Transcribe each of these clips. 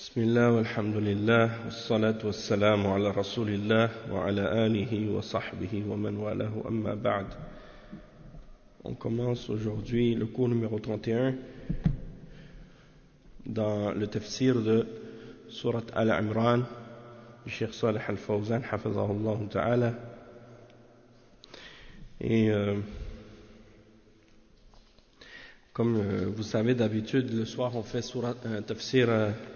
بسم الله والحمد لله والصلاة والسلام على رسول الله وعلى آله وصحبه ومن والاه أما بعد. On commence aujourd'hui le cours numéro 31 dans le tafsir de Surat Al-Imran du Cheikh Salih Al-Fawzan hafizahullah ta'ala. Et comme vous savez, d'habitude le soir on fait un tafsir,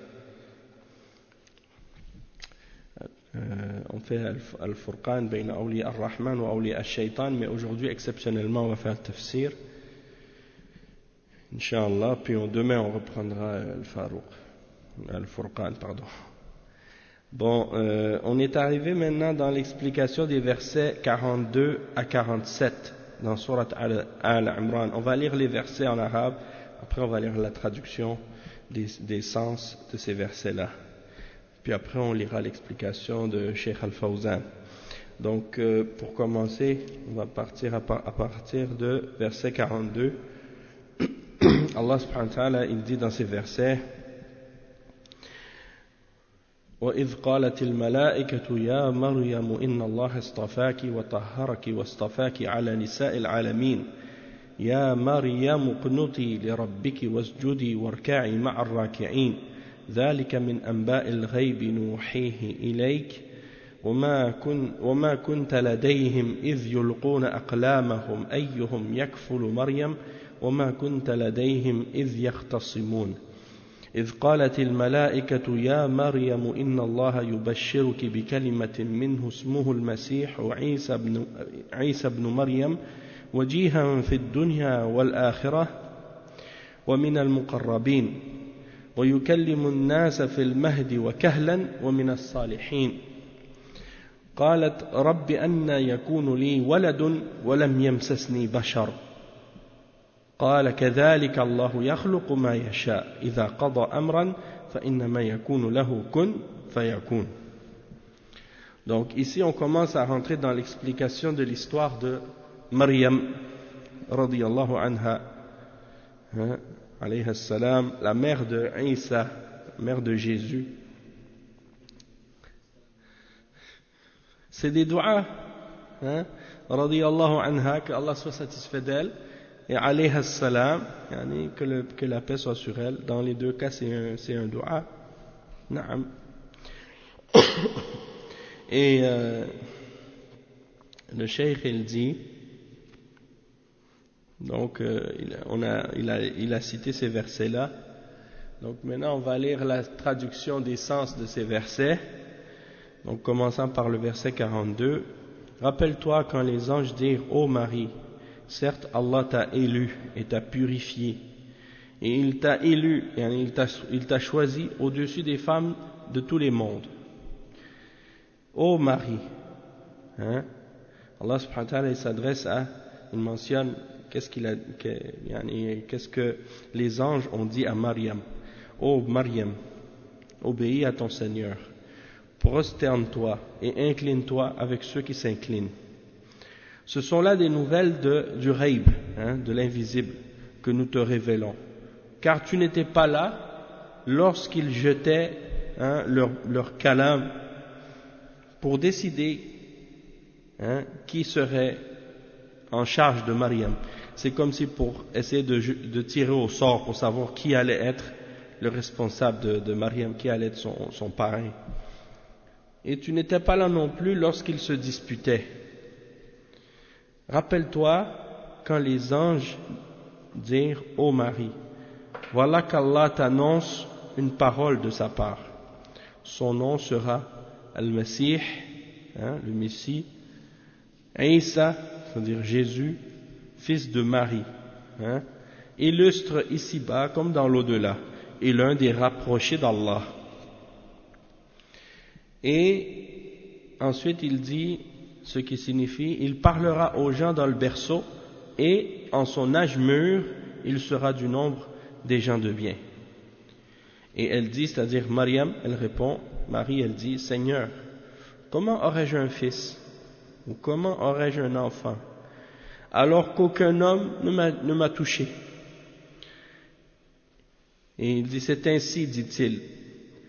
on fait Al-Furqan bayna awliya Ar-Rahman wa awliya Ash-Shaytan, mais aujourd'hui exceptionnellement on va faire le tafsir Inch'Allah, puis demain on reprendra Al-Furqan, pardon. Bon, on est arrivé maintenant dans l'explication des versets 42 à 47 dans Surat Al-Imran. On va lire les versets en arabe, après on va lire la traduction des sens de ces versets-là. Puis après on lira l'explication de Cheikh Al-Fawzan. Donc pour commencer, on va partir à partir de verset 42. Allah subhanahu wa ta'ala, il dit dans ces versets: وَإِذْ قَالَتِ الْمَلَائِكَةُ يَا مَرْيَمُ إِنَّ اللَّهَ اصْطَفَاكِ وَطَهَّرَكِ وَاصْطَفَاكِ عَلَى نِسَاءِ الْعَالَمِينَ يَا مَرْيَمُ اقْنُتِي لِرَبِّكِ وَاسْجُدِي وَارْكَعِي مَعَ الرَّاكِعِينَ ذلك من أنباء الغيب نوحيه إليك وما كنت لديهم إذ يلقون أقلامهم أيهم يكفل مريم وما كنت لديهم إذ يختصمون إذ قالت الملائكة يا مريم إن الله يبشرك بكلمة منه اسمه المسيح عيسى بن مريم وجيها في الدنيا والآخرة ومن المقربين ويكلم الناس في المهد وكهلا ومن الصالحين قالت رب أنى يكون لي ولد ولم يمسسني بشر قال كذلك الله يخلق ما يشاء إذا قضى أمرا فإنما يكون له كن فيكون. Donc ici on commence à rentrer dans l'explication de l'histoire de Maryam radiyallahu anha, alayhi salam, la mère de Isa, mère de Jésus. C'est des doigts, radiyallahu anha, que Allah soit satisfait d'elle, et alayhi salam, que la paix soit sur elle. Dans les deux cas, c'est un doigt. Naam. Et le cheikh, il dit, donc il a cité ces versets-là. Donc maintenant on va lire la traduction des sens de ces versets. Donc commençant par le verset 42. Rappelle-toi quand les anges dirent: Ô Marie, certes Allah t'a élu et t'a purifié, et il t'a élu, et il t'a choisi au-dessus des femmes de tous les mondes. Ô Marie, Allah subhanahu wa ta'ala, il s'adresse il mentionne qu'est-ce que les anges ont dit à Maryam. Ô Maryam, obéis à ton Seigneur, prosterne-toi et incline-toi avec ceux qui s'inclinent. Ce sont là des nouvelles du Ghaib, de l'invisible, que nous te révélons. Car tu n'étais pas là lorsqu'ils jetaient leur kalam pour décider qui serait en charge de Maryam. C'est comme si pour essayer de tirer au sort pour savoir qui allait être le responsable de Maryam, qui allait être son parrain. Et tu n'étais pas là non plus lorsqu'ils se disputaient. Rappelle-toi quand les anges dirent: Ô Marie, voilà qu'Allah t'annonce une parole de sa part. Son nom sera Al-Masih, le Messie, Isa, c'est-à-dire Jésus, fils de Marie, illustre ici-bas comme dans l'au-delà, et l'un des rapprochés d'Allah. Et ensuite il dit ce qui signifie: il parlera aux gens dans le berceau, et en son âge mûr, il sera du nombre des gens de bien. Et elle dit, c'est-à-dire Maryam, elle répond, Marie, elle dit: Seigneur, comment aurais-je un fils, ou comment aurais-je un enfant, alors qu'aucun homme ne m'a touché? Et il dit: c'est ainsi, dit-il,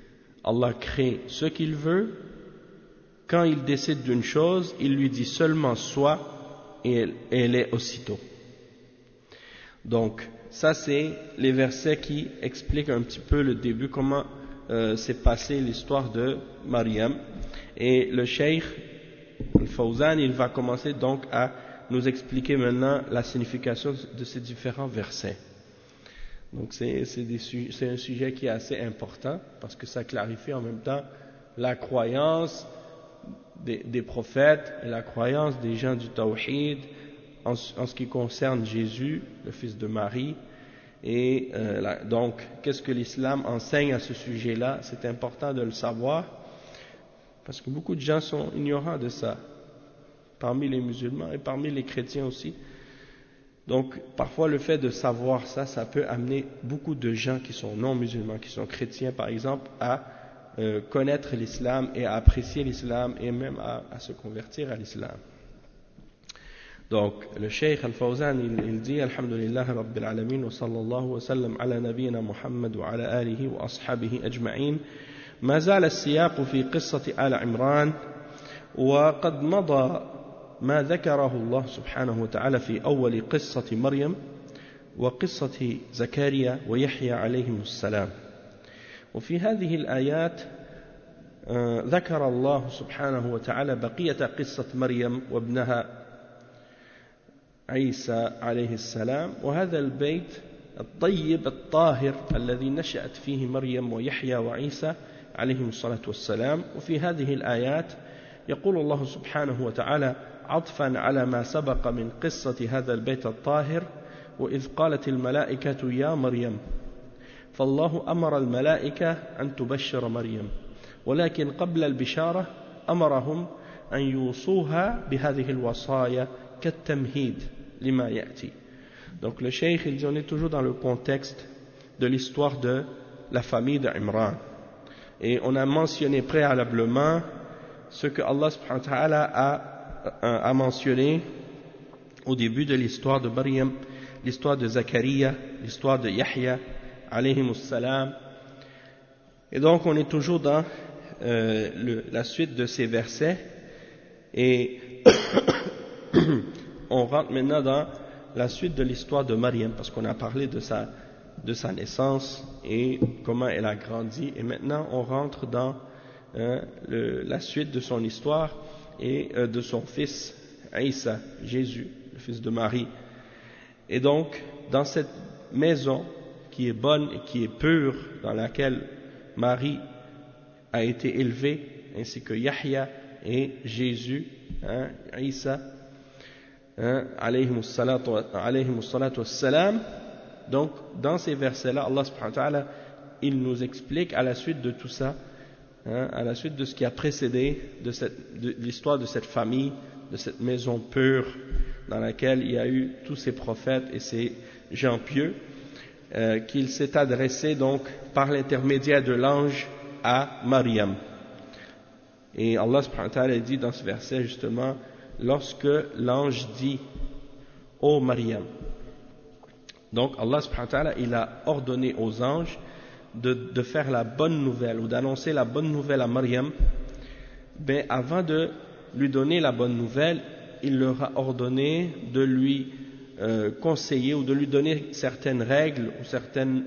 Allah crée ce qu'il veut. Quand il décide d'une chose, il lui dit seulement soit et elle est aussitôt. Donc, ça c'est les versets qui expliquent un petit peu le début, comment s'est passée l'histoire de Maryam. Et le Cheikh Al-Fawzan, il va commencer donc à nous expliquer maintenant la signification de ces différents versets. Donc c'est un sujet qui est assez important parce que ça clarifie en même temps la croyance des prophètes et la croyance des gens du Tawhid en ce qui concerne Jésus, le fils de Marie. Et donc, qu'est-ce que l'islam enseigne à ce sujet-là? C'est important de le savoir parce que beaucoup de gens sont ignorants de ça, parmi les musulmans et parmi les chrétiens aussi. Donc, parfois, le fait de savoir ça, ça peut amener beaucoup de gens qui sont non musulmans, qui sont chrétiens, par exemple, à connaître l'islam et à apprécier l'islam et même à se convertir à l'islam. Donc, le Cheikh Al-Fawzan, il dit Alhamdulillah Rabbil Alamin wa sallallahu wa sallam ala nabiyyina Muhammad wa ala alihi wa ashabihi ajma'in. ما زال السياق في قصة آل عمران وقد مضى ما ذكره الله سبحانه وتعالى في أول قصة مريم وقصة زكريا ويحيى عليهم السلام. وفي هذه الآيات ذكر الله سبحانه وتعالى بقية قصة مريم وابنها عيسى عليه السلام. وهذا البيت الطيب الطاهر الذي نشأت فيه مريم ويحيى وعيسى عليهم الصلاة والسلام. وفي هذه الآيات يقول الله سبحانه وتعالى عطفا على ما سبق من قصة هذا البيت الطاهر وإذ قالت الملائكة يا مريم، فالله أمر الملائكة أن تبشر مريم، ولكن قبل البشارة أمرهم أن يوصوها بهذه الوصايا كالتمهيد لما يأتي. Donc le cheikh il dit on est toujours dans le contexte de l'histoire de la famille d'Imran et on a mentionné préalablement ce que Allah subhanahu wa ta'ala a mentionné au début de l'histoire de Maryam, l'histoire de Zakaria, l'histoire de Yahya alayhimus salam. Et donc on est toujours dans la suite de ces versets et on rentre maintenant dans la suite de l'histoire de Maryam parce qu'on a parlé de sa naissance et comment elle a grandi, et maintenant on rentre dans la suite de son histoire et de son fils Isa, Jésus, le fils de Marie. Et donc dans cette maison qui est bonne et qui est pure, dans laquelle Marie a été élevée, ainsi que Yahya et Jésus, Isa, alayhimus salatu wassalam. Donc dans ces versets-là, Allah subhanahu wa ta'ala, il nous explique à la suite de tout ça, à la suite de ce qui a précédé de l'histoire de cette famille, de cette maison pure dans laquelle il y a eu tous ces prophètes et ces gens pieux, qu'il s'est adressé donc par l'intermédiaire de l'ange à Maryam. Et Allah subhanahu wa ta'ala dit dans ce verset justement, lorsque l'ange dit ô Maryam, donc Allah subhanahu wa ta'ala il a ordonné aux anges de faire la bonne nouvelle ou d'annoncer la bonne nouvelle à Maryam. Mais avant de lui donner la bonne nouvelle, il leur a ordonné de lui conseiller ou de lui donner certaines règles ou certains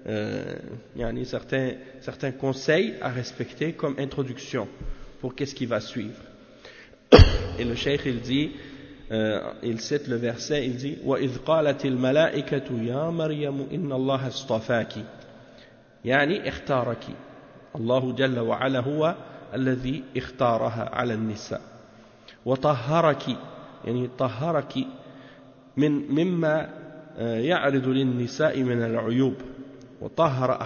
conseils à respecter comme introduction pour qu'est-ce qui va suivre. Et le cheikh il dit, il cite le verset, il dit وَإِذْ قَالَتِ الْمَلَائِكَةُ يَا مَرْيَمُ إِنَّ اللَّهَ اصْطَفَاكِ يعني اختارك الله جل وعلا هو الذي اختارها على النساء وطهرك يعني طهرك مما يعرض للنساء من العيوب وطهر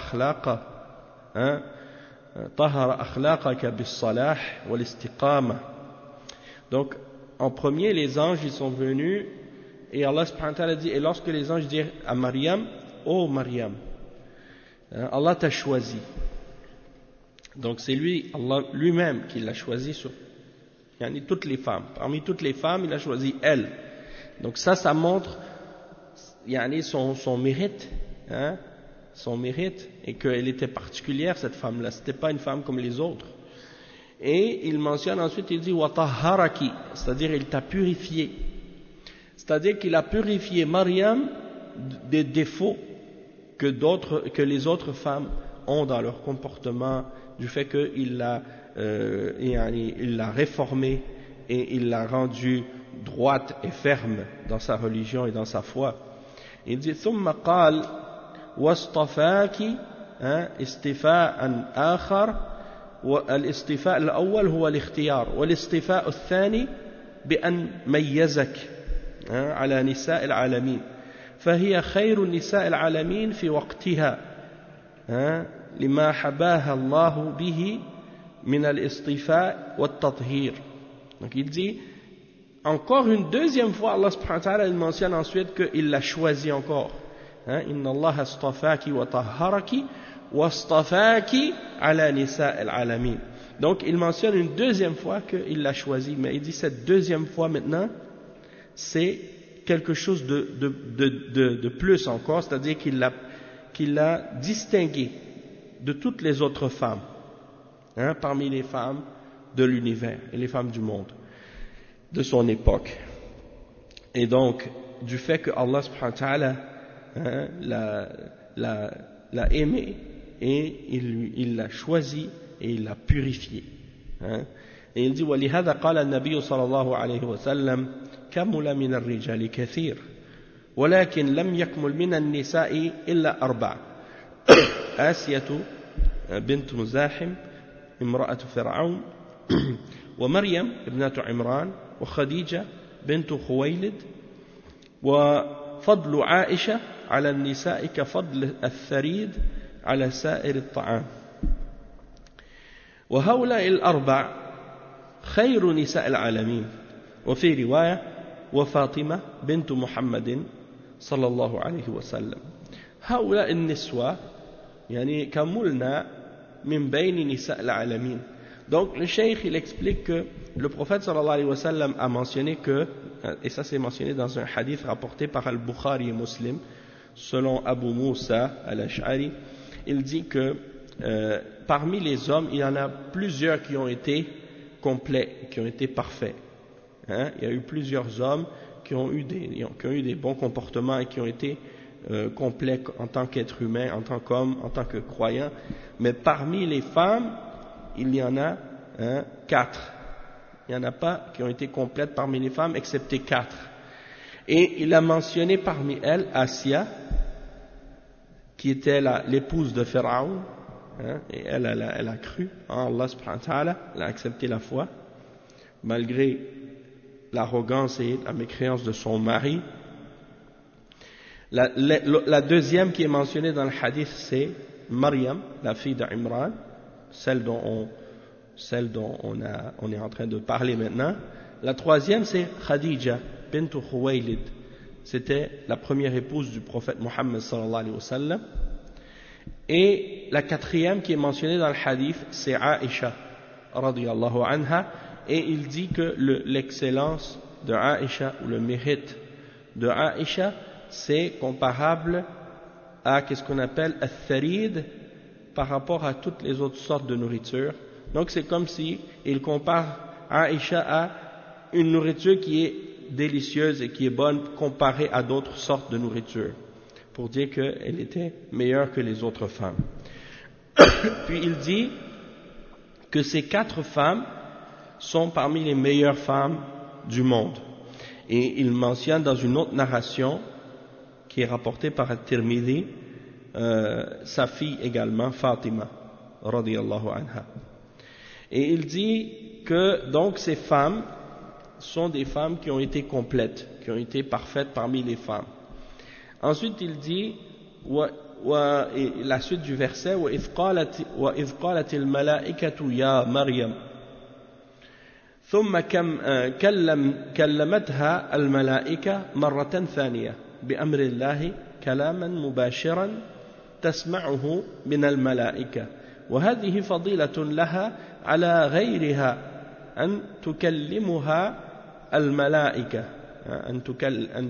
أخلاقك بالصلاح والاستقامة. Donc en premier les anges ils sont venus et Allah subhanahu wa ta'ala dit, et lorsque les anges dirent à Maryam, ô Maryam, Allah t'a choisi. Donc c'est lui, Allah lui-même qui l'a choisi sur toutes les femmes. Parmi toutes les femmes, il a choisi elle. Donc ça montre son mérite son mérite, et qu'elle était particulière, cette femme-là, c'était pas une femme comme les autres. Et il mentionne ensuite, il dit وَطَهَّرَكِ, c'est-à-dire il t'a purifié, c'est-à-dire qu'il a purifié Maryam des défauts que les autres femmes ont dans leur comportement, du fait qu'il l'a réformée et il l'a rendue droite et ferme dans sa religion et dans sa foi. Il dit ثم قال واصطفاك استفاء آخر والاصطفاء الأول هو الاختيار والاصطفاء الثاني بأن ميزك على نساء العالمين فهي خير نساء العالمين في وقتها لما حباها الله به من الاصطفاء والتطهير. Donc il dit encore une deuxième fois, Allah subhanahu wa ta'ala, il mentionne ensuite qu'il l'a choisi encore. Inna Allah astafaki wa tahharaki wa astafaki ala nisa al-alamin. Donc il mentionne une deuxième fois qu'il l'a choisi, mais il dit cette deuxième fois maintenant, c'est quelque chose de plus encore, c'est-à-dire qu'il l'a distingué de toutes les autres femmes, parmi les femmes de l'univers et les femmes du monde de son époque. Et donc, du fait que Allah subhanahu wa ta'ala l'a aimé et il l'a choisi et il l'a purifié. Et il dit وَلِهَذَا قَالَ النَّبِيُّ صلى الله عليه وسلم كَمُلَ مِنَ الرِّجَالِ كَثِيرٌ ولكن لم يكمل من النساء إلا 4 آسية بنت مزاحم امرأة فرعون ومريم ابنة عمران وخديجة بنت خويلد وفضل عائشة على النساء كفضل الثريد على سائر الطعام وهؤلاء ال4 خير نساء العالمين وفي رواية وفاطمة بنت محمد صلى الله عليه وسلم هؤلاء النسوة يعني كملنا من بين نساء العالمين. Donc le cheikh il explique que le prophète sallallahu alayhi wa sallam a mentionné que, et ça c'est mentionné dans un hadith rapporté par Al-Bukhari et Muslim, selon Abu Moussa al-Ash'ari, il dit que parmi les hommes il y en a plusieurs qui ont été complets, qui ont été parfaits. Il y a eu plusieurs hommes qui ont eu des bons comportements et qui ont été complets en tant qu'être humain, en tant qu'homme, en tant que croyant. Mais parmi les femmes, il y en a 4. Il n'y en a pas qui ont été complètes parmi les femmes, excepté 4. Et il a mentionné parmi elles Asia, qui était l'épouse de Pharaon, et elle a cru en Allah subhanahu wa ta'ala, elle a accepté la foi, malgré l'arrogance et la mécréance de son mari. La deuxième qui est mentionnée dans le hadith, c'est Maryam, la fille d'Imran, celle dont on est en train de parler maintenant. La troisième, c'est Khadija bint Khuwaylid. C'était la première épouse du prophète Mohammed sallallahu alayhi wa sallam. Et la quatrième qui est mentionnée dans le hadith, c'est Aïcha radiyallahu anha. Et il dit que l'excellence de Aïcha, ou le mérite de Aïcha, c'est comparable à ce qu'on appelle al-tharid par rapport à toutes les autres sortes de nourriture. Donc c'est comme si il compare Aïcha à une nourriture qui est délicieuse et qui est bonne comparée à d'autres sortes de nourriture, pour dire qu'elle était meilleure que les autres femmes. Puis il dit que ces 4 femmes sont parmi les meilleures femmes du monde. Et il mentionne dans une autre narration qui est rapportée par At-Tirmidhi, sa fille également, Fatima, radiyallahu anha. Et il dit que donc ces femmes sont des femmes qui ont été complètes, qui ont été parfaites parmi les femmes. Ensuite il dit, la suite du verset, وَإِذْ قَالَتِ الْمَلَائِكَةُ يَا مَرْيَمَ ثم كلمتها الملائكة مرة ثانية بأمر الله كلاما مباشرا تسمعه من الملائكة وهذه فضيلة لها على غيرها أن تكلمها الملائكة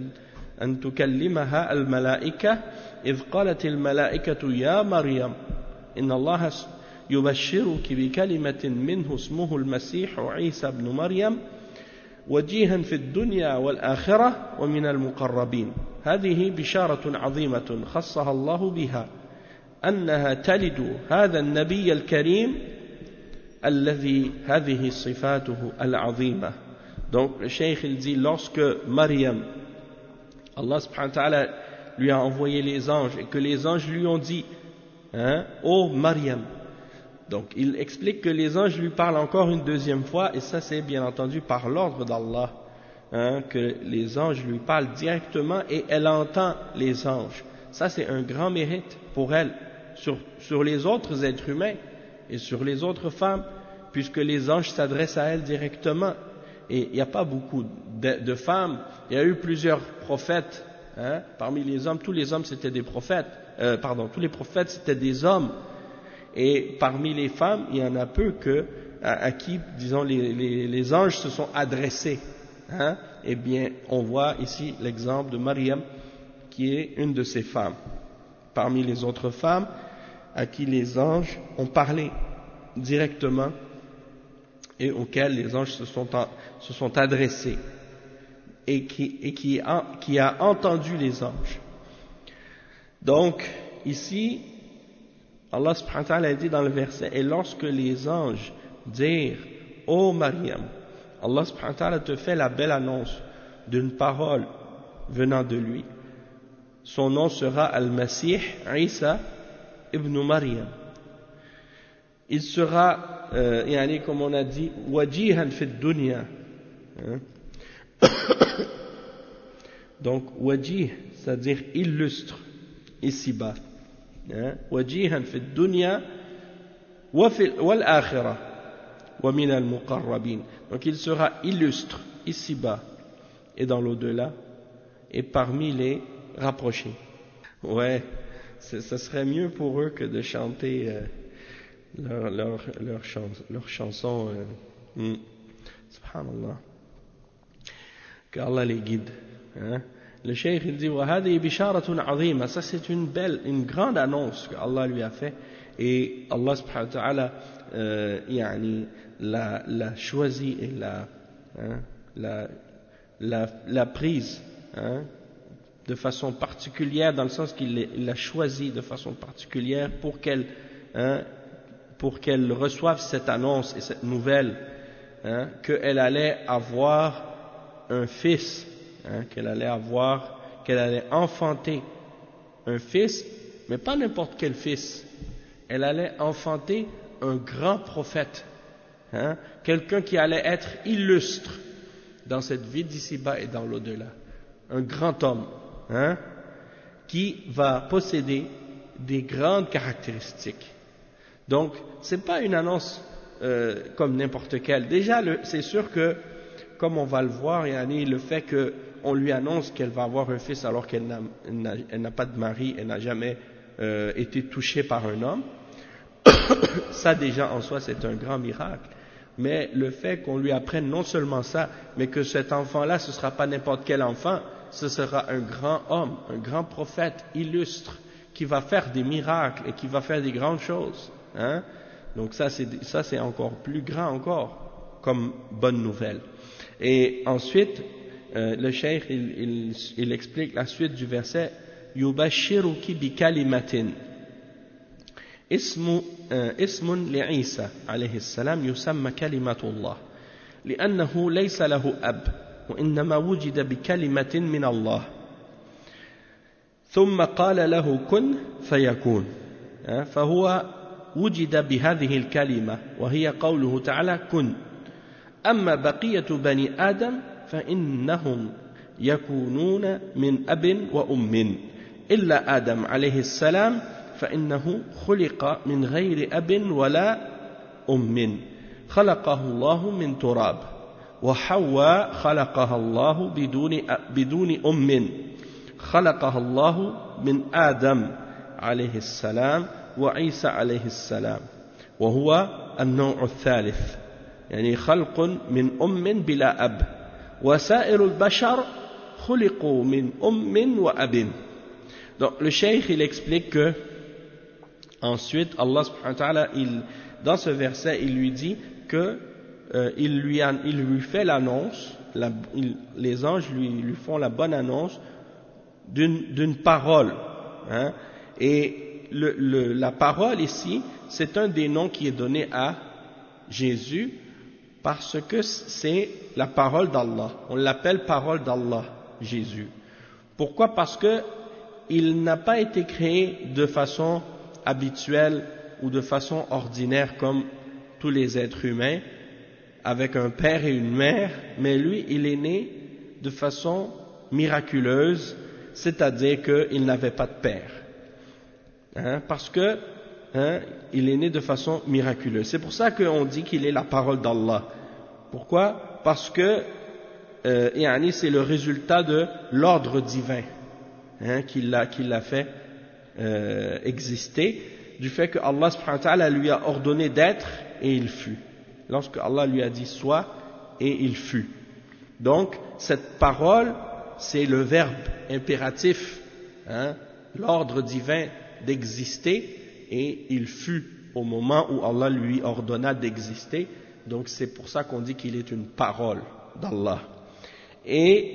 أن تكلمها الملائكة إذ قالت الملائكة يا مريم إن الله يبشرك بكلمة منه اسمه المسيح عيسى بن مريم وجيها في الدنيا والآخرة ومن المقربين. هذه بشارة عظيمة خصها الله بها أنها تلد هذا النبي الكريم الذي هذه صفاته العظيمة. Donc le cheikh il dit, lorsque Maryam, Allah subhanahu wa ta'ala lui a envoyé les anges et que les anges lui ont dit ô Maryam, donc il explique que les anges lui parlent encore une deuxième fois, et ça c'est bien entendu par l'ordre d'Allah, que les anges lui parlent directement et elle entend les anges. Ça c'est un grand mérite pour elle sur les autres êtres humains et sur les autres femmes, puisque les anges s'adressent à elle directement. Et il n'y a pas beaucoup de femmes. Il y a eu plusieurs prophètes. Parmi les hommes, tous les hommes c'était des prophètes. Tous les prophètes c'était des hommes. Et parmi les femmes, il y en a peu à qui, disons, les anges se sont adressés. Eh bien, on voit ici l'exemple de Maryam, qui est une de ces femmes. Parmi les autres femmes, à qui les anges ont parlé directement et auxquels les anges se sont adressés et qui a entendu les anges. Donc ici Allah subhanahu wa ta'ala a dit dans le verset, et lorsque les anges dirent ô Maryam, Allah subhanahu wa ta'ala te fait la belle annonce d'une parole venant de lui, son nom sera Al-Masih Isa ibn Maryam. Il sera, comme on a dit, wajihan fi dunya. Donc, wajih, c'est-à-dire illustre, ici-bas. Wajihan fi dunya wal akhirah wa min al muqarrabin. Donc, il sera illustre, ici-bas et dans l'au-delà, et parmi les rapprochés. Ouais, ce serait mieux pour eux que de chanter leur chanson. Subhanallah. Qu'Allah les guide. Le cheikh il dit وهذه بشارة عظيمة. Ça c'est une grande annonce que Allah lui a fait, et Allah subhanahu wa ta'ala l'a choisi et l'a prise de façon particulière, dans le sens qu'il l'a choisi de façon particulière pour qu'elle reçoive cette annonce et cette nouvelle, qu'elle allait avoir un fils, qu'elle allait enfanter un fils, mais pas n'importe quel fils. Elle allait enfanter un grand prophète, quelqu'un qui allait être illustre dans cette vie d'ici-bas et dans l'au-delà, un grand homme, qui va posséder des grandes caractéristiques. Donc, c'est pas une annonce comme n'importe quelle. Déjà, c'est sûr que, comme on va le voir, le fait qu'on lui annonce qu'elle va avoir un fils alors qu'elle n'a pas de mari, elle n'a jamais été touchée par un homme, ça déjà en soi c'est un grand miracle. Mais le fait qu'on lui apprenne non seulement ça, mais que cet enfant-là, ce ne sera pas n'importe quel enfant, ce sera un grand homme, un grand prophète illustre, qui va faire des miracles et qui va faire des grandes choses. Donc ça c'est encore plus grand encore comme bonne nouvelle. Et ensuite le cheikh il explique la suite du verset, yubashiruki bi kalimatin اسم لعيسى عليه السلام يسمى كلمة الله لأنه ليس له أب وإنما وجد بكلمة من الله ثم قال له كن فيكون فهو وجد بهذه الكلمة وهي قوله تعالى كن. أما بقية بني آدم فإنهم يكونون من أب وأم إلا آدم عليه السلام فإنه خلق من غير أب ولا أم خلقه الله من تراب وحواء خلقها الله بدون أم خلقها الله من آدم عليه السلام وعيسى عليه السلام وهو النوع الثالث خلق من أم بلا أب وسائر البشر خُلِقُوا مِنْ أُمٍّ وَأَبٍ. Donc le cheikh il explique que ensuite Allah subhanahu wa ta'ala dans ce verset il lui dit que il lui fait l'annonce, les anges lui font la bonne annonce d'une parole, hein, et la parole ici c'est un des noms qui est donné à Jésus parce que c'est la parole d'Allah, on l'appelle parole d'Allah, Jésus. Pourquoi? Parce que il n'a pas été créé de façon habituelle ou de façon ordinaire comme tous les êtres humains, avec un père et une mère, mais lui, il est né de façon miraculeuse, c'est-à-dire qu'il n'avait pas de père. Hein, parce que il est né de façon miraculeuse. C'est pour ça qu'on dit qu'il est la parole d'Allah. Pourquoi? Parce que c'est le résultat de l'ordre divin, hein, qui l'a fait exister, du fait que Allah subhanahu wa ta'ala lui a ordonné d'être et il fut. Lorsque Allah lui a dit soit et il fut. Donc cette parole c'est le verbe impératif, hein, l'ordre divin d'exister, et il fut au moment où Allah lui ordonna d'exister. Donc c'est pour ça qu'on dit qu'il est une parole d'Allah. Et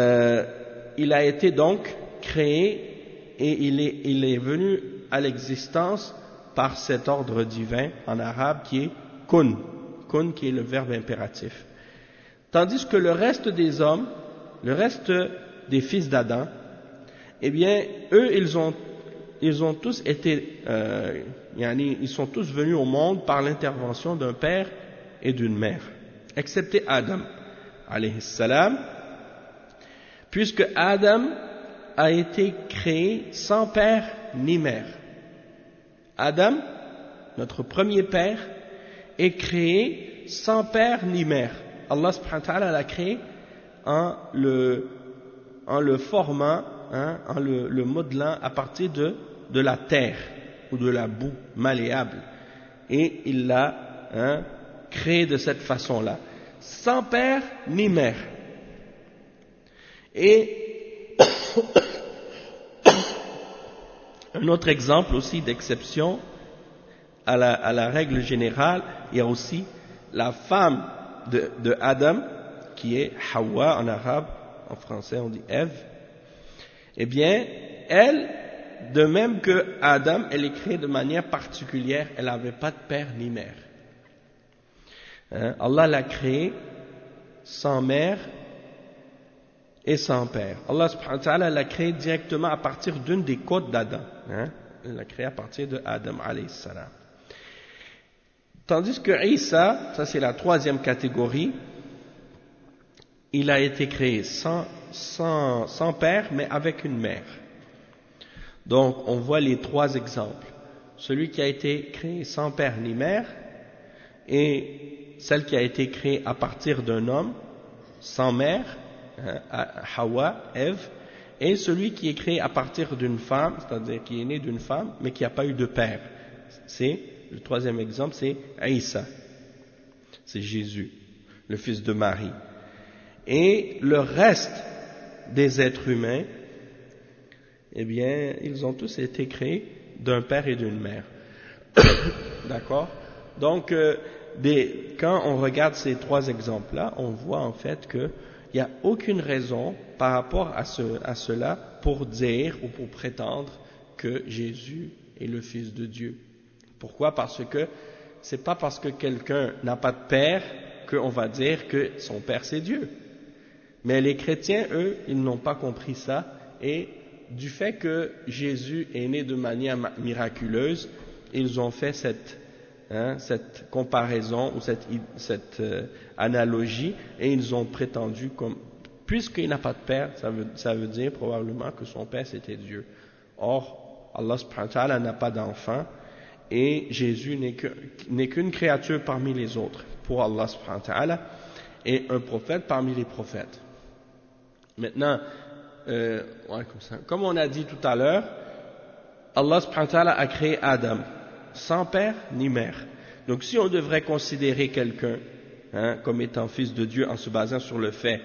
il a été donc créé et il est venu à l'existence par cet ordre divin en arabe qui est kun, kun qui est le verbe impératif. Tandis que le reste des hommes, le reste des fils d'Adam, eh bien eux ils ont tous été, ils sont tous venus au monde par l'intervention d'un père et d'une mère, excepté Adam, alayhi salam, puisque Adam a été créé sans père ni mère. Adam, notre premier père, est créé sans père ni mère. Allah subhanahu wa ta'ala l'a créé en le formant, hein, en le modelant à partir de la terre ou de la boue malléable, et il l'a créé de cette façon-là, sans père ni mère. Et un autre exemple aussi d'exception à la règle générale, il y a aussi la femme de Adam, qui est Hawa en arabe, en français on dit Ève. Eh bien, elle, de même que Adam, elle est créée de manière particulière, elle n'avait pas de père ni mère. Allah l'a créée sans mère et sans père. Allah subhanahu wa ta'ala l'a créée directement à partir d'une des côtes d'Adam. Il l'a créée à partir de Adam alayhi salam. Tandis que Isa, ça c'est la troisième catégorie, il a été créé sans père mais avec une mère. Donc on voit les trois exemples. Celui qui a été créé sans père ni mère, et celle qui a été créée à partir d'un homme sans mère, Hawa, Ève, et celui qui est créé à partir d'une femme, c'est-à-dire qui est né d'une femme mais qui n'a pas eu de père. Le troisième exemple, c'est Isa, c'est Jésus, le fils de Marie. Et le reste des êtres humains, eh bien, ils ont tous été créés d'un père et d'une mère. D'accord? Donc, quand on regarde ces trois exemples-là, on voit en fait qu'il n'y a aucune raison par rapport à cela pour dire ou pour prétendre que Jésus est le Fils de Dieu. Pourquoi? Parce que c'est pas parce que quelqu'un n'a pas de père qu'on va dire que son père c'est Dieu. Mais les chrétiens, eux, ils n'ont pas compris ça, et du fait que Jésus est né de manière miraculeuse, ils ont fait cette comparaison ou cette analogie, et ils ont prétendu comme puisqu'il n'a pas de père, ça veut dire probablement que son père c'était Dieu. Or, Allah subhanahu wa ta'ala n'a pas d'enfant, et Jésus n'est qu'une créature parmi les autres pour Allah subhanahu wa ta'ala, et un prophète parmi les prophètes. Maintenant, comme on a dit tout à l'heure, Allah subhanahu wa ta'ala a créé Adam sans père ni mère. Donc si on devrait considérer quelqu'un comme étant fils de Dieu en se basant sur le fait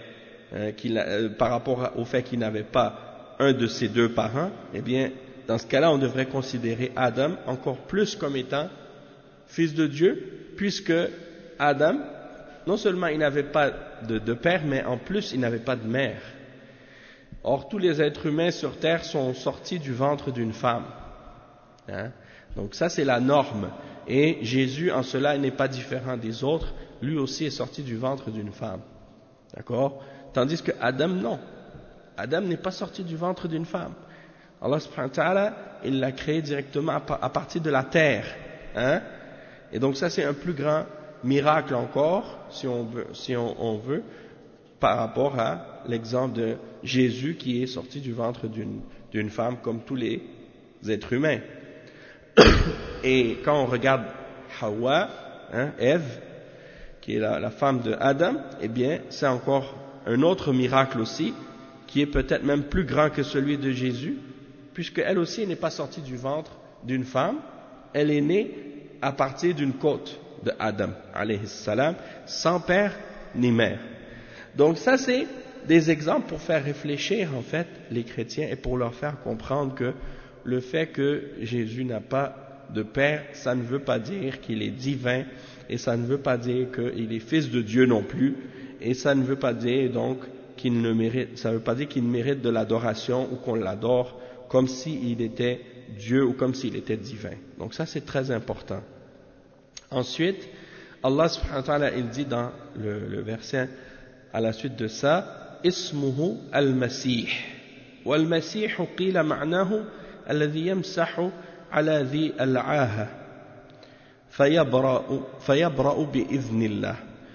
par rapport au fait qu'il n'avait pas un de ses deux parents, eh bien, dans ce cas-là, on devrait considérer Adam encore plus comme étant fils de Dieu, puisque Adam, non seulement il n'avait pas de père, mais en plus il n'avait pas de mère. Or, tous les êtres humains sur terre sont sortis du ventre d'une femme. Donc ça, c'est la norme. Et Jésus, en cela, n'est pas différent des autres. Lui aussi est sorti du ventre d'une femme. D'accord? Tandis que Adam, non. Adam n'est pas sorti du ventre d'une femme. Allah subhanahu wa ta'ala, il l'a créé directement à partir de la terre. Et donc ça, c'est un plus grand miracle encore, si on veut, par rapport à l'exemple de Jésus qui est sorti du ventre d'une femme comme tous les êtres humains. Et quand on regarde Hawa, Ève, qui est la femme de Adam, eh bien, c'est encore un autre miracle aussi, qui est peut-être même plus grand que celui de Jésus, puisqu'elle aussi n'est pas sortie du ventre d'une femme, elle est née à partir d'une côte de Adam, alayhi salam, sans père ni mère. Donc ça, c'est des exemples pour faire réfléchir en fait les chrétiens et pour leur faire comprendre que le fait que Jésus n'a pas de père, ça ne veut pas dire qu'il est divin et ça ne veut pas dire qu'il est fils de Dieu non plus et ça ne veut pas dire donc qu'il ne mérite de l'adoration ou qu'on l'adore comme s'il était Dieu ou comme s'il était divin. Donc ça, c'est très important. Ensuite, Allah subhanahu wa ta'ala, il dit dans le verset à la suite de ça, Ismuhu al-Masih. Wal-Masih qila ma'nahu alladhi yamsahu ala dhi al-'aha fayabra'u bi'idhnillah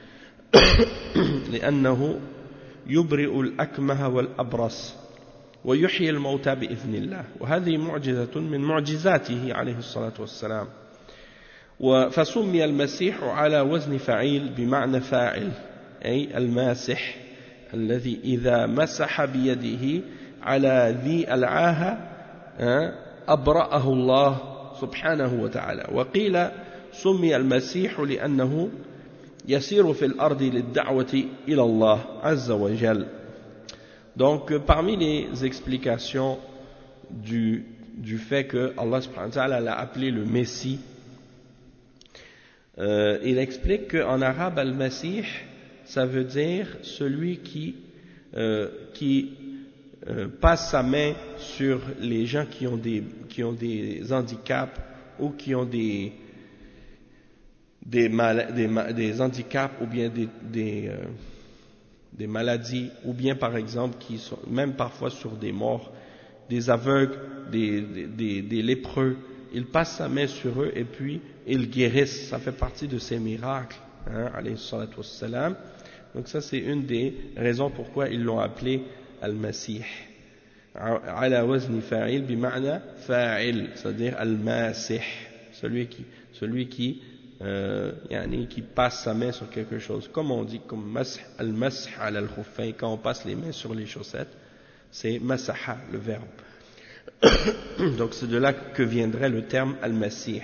لأنه يبرئ الأكمه والأبرص ويحيي الموتى بإذن الله وهذه معجزة من معجزاته عليه الصلاة والسلام فسمي المسيح على وزن فعيل بمعنى فاعل أي الماسح الذي إذا مسح بيده على ذي العاهة أبرأه الله سبحانه وتعالى وقيل سمي المسيح لأنه يسير في الأرض للدعوة إلى الله عز وجل. Donc parmi les explications du fait que Allah subhanahu wa ta'ala l'a appelé le Messie, il explique qu'en arabe al-Masih, ça veut dire celui qui passe sa main sur les gens qui ont des handicaps ou qui ont des handicaps ou bien des maladies ou bien par exemple qui sont même parfois sur des morts, des aveugles, des lépreux. Il passe sa main sur eux et puis ils guérissent. Ça fait partie de ces miracles, alayhi salatu wassalam. Donc ça, c'est une des raisons pourquoi ils l'ont appelé al-Masih. Ala wazni fa'il bima'na fa'il, c'est-à-dire al-Masih, celui qui passe sa main sur quelque chose. Comme on dit, comme al-Masih ala al-khuffayn, quand on passe les mains sur les chaussettes, c'est masaha, le verbe. Donc c'est de là que viendrait le terme al-Masih.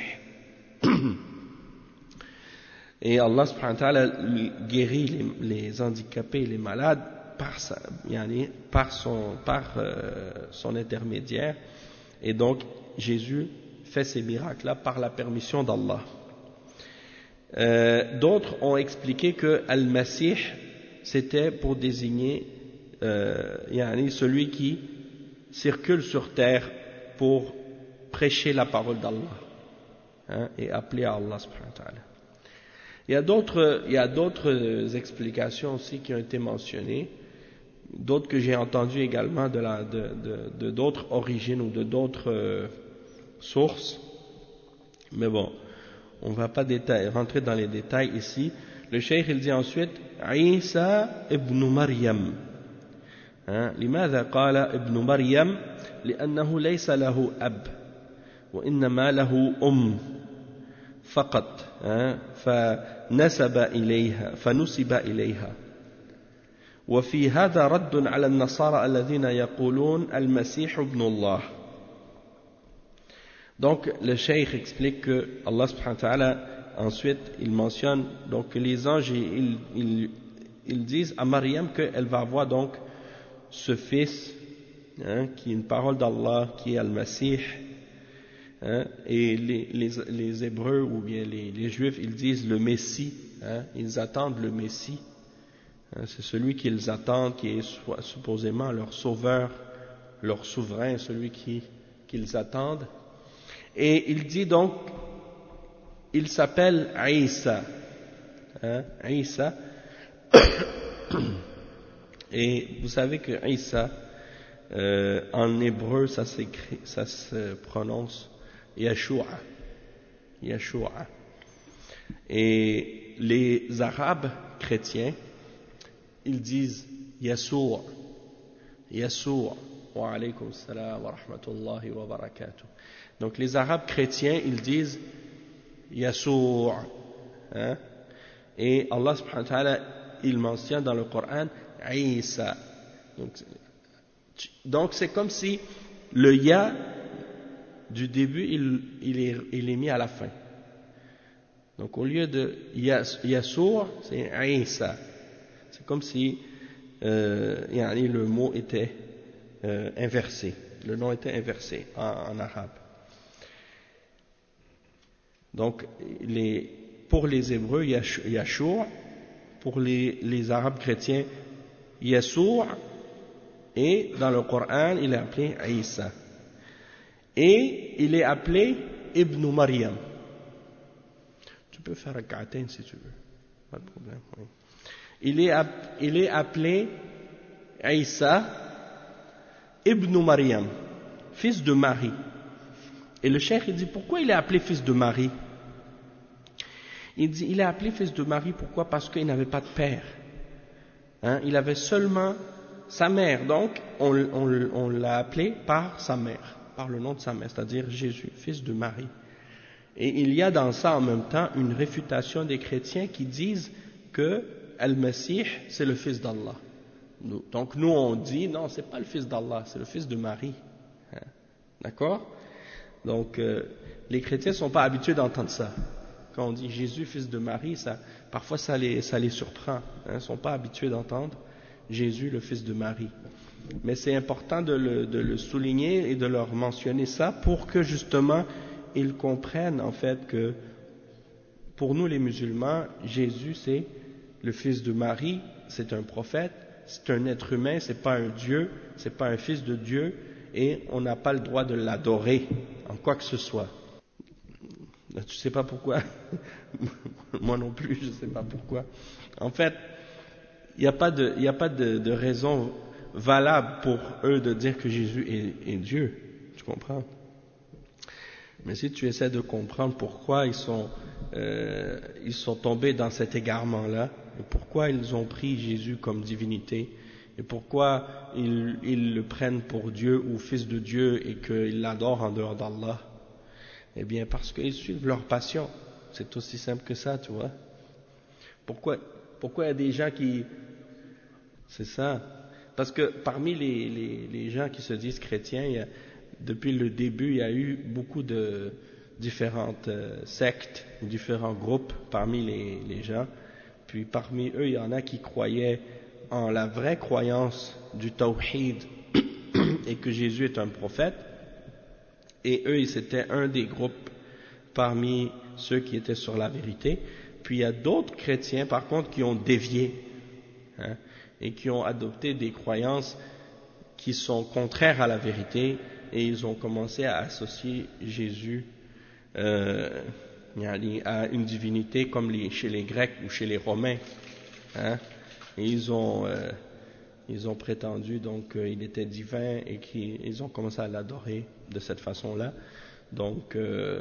Et Allah subhanahu wa ta'ala guérit les handicapés et les malades par son intermédiaire. Et donc Jésus fait ces miracles-là par la permission d'Allah. D'autres ont expliqué que al-Masih c'était pour désigner celui qui circule sur terre pour prêcher la parole d'Allah et appeler à Allah subhanahu wa ta'ala. Il y a d'autres explications aussi qui ont été mentionnées, d'autres que j'ai entendues également de d'autres origines ou de d'autres sources, mais bon, on ne va pas rentrer dans les détails ici. Le cheikh il dit ensuite Isa ibn Maryam. لماذا قال ابن مريم لأنه ليس له أب وإنما له أم فقط فنسب إليها وفي هذا رد على النصارى الذين يقولون المسيح ابن الله. Donc le cheikh explique que Allah subhanahu wa ta'ala ensuite il mentionne donc que les anges ils disent à Maryam qu'elle va avoir donc ce fils, qui est une parole d'Allah, qui est Al-Masih, et les Hébreux ou bien les Juifs, ils disent le Messie, ils attendent le Messie, c'est celui qu'ils attendent, qui est supposément leur sauveur, leur souverain, celui qu'ils attendent. Et il dit donc, il s'appelle Isa, Isa, et vous savez que Isa, en hébreu, ça se prononce Yeshua. Yeshua. Et les Arabes chrétiens, ils disent Yassour. Yassour. Wa alaykum salam wa rahmatullahi wa barakatuh. Donc les Arabes chrétiens, ils disent Yassour. Et Allah subhanahu wa ta'ala, il mentionne dans le Coran Isa. Donc c'est comme si le Ya du début, il est mis à la fin. Donc au lieu de Yassour, c'est Isa. C'est comme si le mot était inversé. Le nom était inversé en arabe. Donc pour les Hébreux, Yashua, pour les Arabes chrétiens, Yassour, et dans le Coran, il est appelé Isa. Et il est appelé Ibn Maryam. Tu peux faire un ka'atain si tu veux, pas de problème. Oui. Il est appelé Isa Ibn Maryam, fils de Marie. Et le cheikh il dit pourquoi il est appelé fils de Marie? Il dit il est appelé fils de Marie pourquoi? Parce qu'il n'avait pas de père. Il avait seulement sa mère, donc on l'a appelé par sa mère, par le nom de sa mère, c'est-à-dire Jésus, fils de Marie. Et il y a dans ça en même temps une réfutation des chrétiens qui disent que Al-Masih c'est le fils d'Allah. Donc nous on dit non, c'est pas le fils d'Allah, c'est le fils de Marie. D'accord? Donc les chrétiens sont pas habitués d'entendre ça. Quand on dit Jésus fils de Marie, parfois ça les surprend. Ils sont pas habitués d'entendre Jésus le fils de Marie. Mais c'est important de le souligner et de leur mentionner ça pour que justement ils comprennent en fait que pour nous les musulmans, Jésus c'est le fils de Marie, c'est un prophète, c'est un être humain, c'est pas un Dieu, c'est pas un fils de Dieu et on n'a pas le droit de l'adorer en quoi que ce soit. Tu sais pas pourquoi? Moi non plus, je sais pas pourquoi. En fait, il n'y a pas de raison valable pour eux de dire que Jésus est Dieu. Tu comprends? Mais si tu essaies de comprendre pourquoi ils sont tombés dans cet égarement-là, et pourquoi ils ont pris Jésus comme divinité, et pourquoi ils le prennent pour Dieu ou fils de Dieu et qu'ils l'adorent en dehors d'Allah, eh bien parce qu'ils suivent leur passion. C'est aussi simple que ça, tu vois. Pourquoi il y a des gens qui... C'est ça. Parce que parmi les gens qui se disent chrétiens, depuis le début, il y a eu beaucoup de différentes sectes, différents groupes parmi les gens. Puis parmi eux, il y en a qui croyaient en la vraie croyance du tawhid et que Jésus est un prophète. Et eux, c'était un des groupes parmi ceux qui étaient sur la vérité. Puis il y a d'autres chrétiens, par contre, qui ont dévié et qui ont adopté des croyances qui sont contraires à la vérité et ils ont commencé à associer Jésus à une divinité comme chez les Grecs ou chez les Romains. Et ils ont prétendu donc qu'il était divin et qu'ils ont commencé à l'adorer de cette façon-là. Donc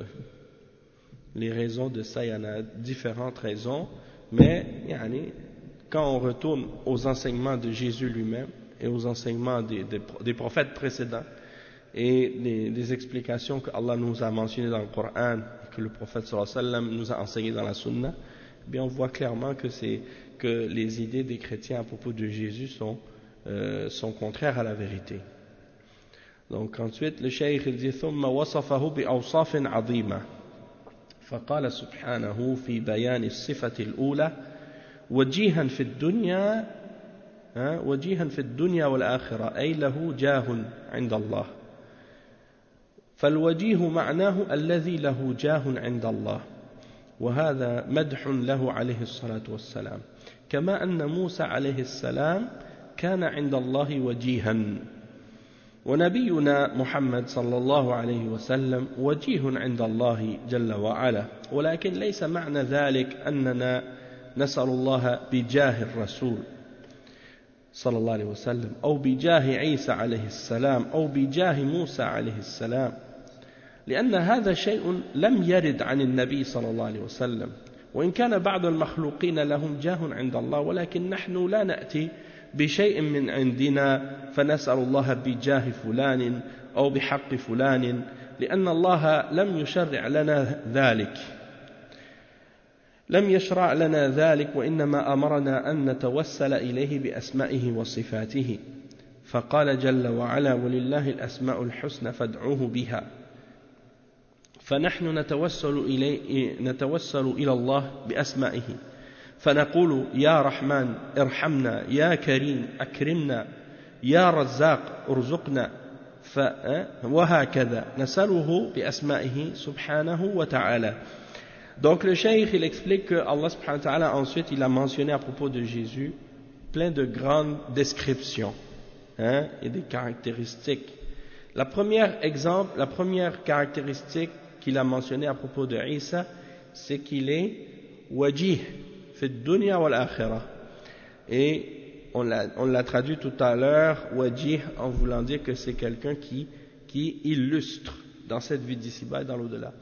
les raisons de ça, il y en a différentes raisons, mais quand on retourne aux enseignements de Jésus lui-même et aux enseignements des prophètes précédents et des explications que Allah nous a mentionnées dans le Coran, que le prophète sallallahu alayhi wa sallam nous a enseignées dans la Sunna, eh bien on voit clairement que les idées des chrétiens à propos de Jésus sont contraires à la vérité. Donc ensuite le cheikh il dit ثم وصفه بأوصاف عظيمة فقال سبحانه في بيان الصفة الأولى وجيها في الدنيا وجيها في الدنيا والآخرة أي له جاه عند الله. فالوجيه معناه الذي له جاه عند الله، وهذا مدح له عليه الصلاة والسلام، كما أن موسى عليه السلام كان عند الله وجيها. ونبينا محمد صلى الله عليه وسلم وجيه عند الله جل وعلا، ولكن ليس معنى ذلك أننا نسأل الله بجاه الرسول صلى الله عليه وسلم أو بجاه عيسى عليه السلام أو بجاه موسى عليه السلام، لأن هذا شيء لم يرد عن النبي صلى الله عليه وسلم. وإن كان بعض المخلوقين لهم جاه عند الله، ولكن نحن لا نأتي بشيء من عندنا فنسأل الله بجاه فلان أو بحق فلان، لأن الله لم يشرع لنا ذلك، لم يشرع لنا ذلك، وإنما أمرنا أن نتوسل إليه بأسمائه وصفاته. فقال جل وعلا: ولله الأسماء الحسنى فادعوه بها. فنحن نتوسل إلى الله بأسمائه، فنقول: يا رحمن ارحمنا، يا كريم أكرمنا، يا رزاق ارزقنا، وهكذا نسأله بأسمائه سبحانه وتعالى. Donc le cheikh il explique que Allah subhanahu wa ta'ala ensuite il a mentionné à propos de Jésus plein de grandes descriptions et des caractéristiques. La première caractéristique qu'il a mentionnée à propos de Isa, c'est qu'il est wajih fi dunya wal akhirah, et on l'a traduit tout à l'heure wajih en voulant dire que c'est quelqu'un qui illustre dans cette vie d'ici-bas et dans l'au-delà.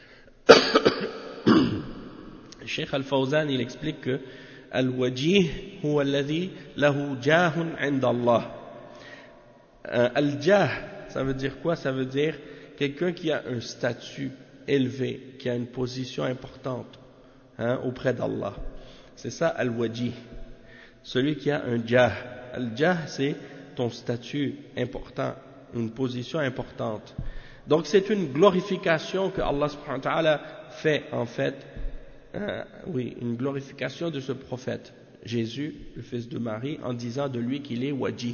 Cheikh Al-Fawzan il explique que Al-Wajih huwa alladhi lahu jahun 'inda Allah. Al-Jah, ça veut dire quoi? Ça veut dire quelqu'un qui a un statut élevé, qui a une position importante auprès d'Allah. C'est ça Al-Wajih, celui qui a un jah. Al-Jah, c'est ton statut important, une position importante. Donc c'est une glorification que Allah subhanahu wa ta'ala fait en fait, une glorification de ce prophète Jésus, le fils de Marie, en disant de lui qu'il est wajih.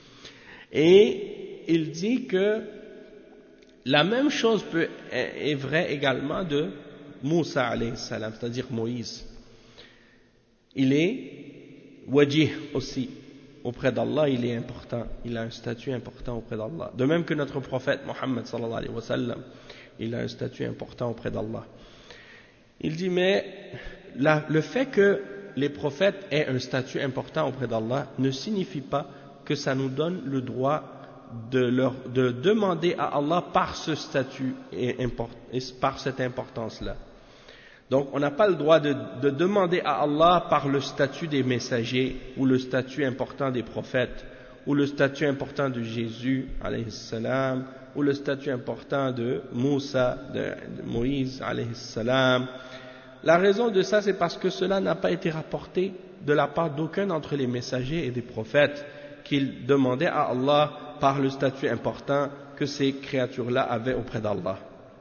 Et il dit que la même chose est vraie également de Moussa alayhi salam, c'est-à-dire Moïse. Il est wajih aussi auprès d'Allah, il est important, il a un statut important auprès d'Allah. De même que notre prophète Mohammed sallallahu alayhi wa sallam, il a un statut important auprès d'Allah. Il dit, mais le fait que les prophètes aient un statut important auprès d'Allah ne signifie pas que ça nous donne le droit de demander à Allah par ce statut et par cette importance-là. Donc on n'a pas le droit de demander à Allah par le statut des messagers, ou le statut important des prophètes, ou le statut important de Jésus alayhi salam, ou le statut important de Moussa, de Moïse alayhi salam. La raison de ça, c'est parce que cela n'a pas été rapporté de la part d'aucun d'entre les messagers et des prophètes qu'ils demandaient à Allah par le statut important que ces créatures-là avaient auprès d'Allah.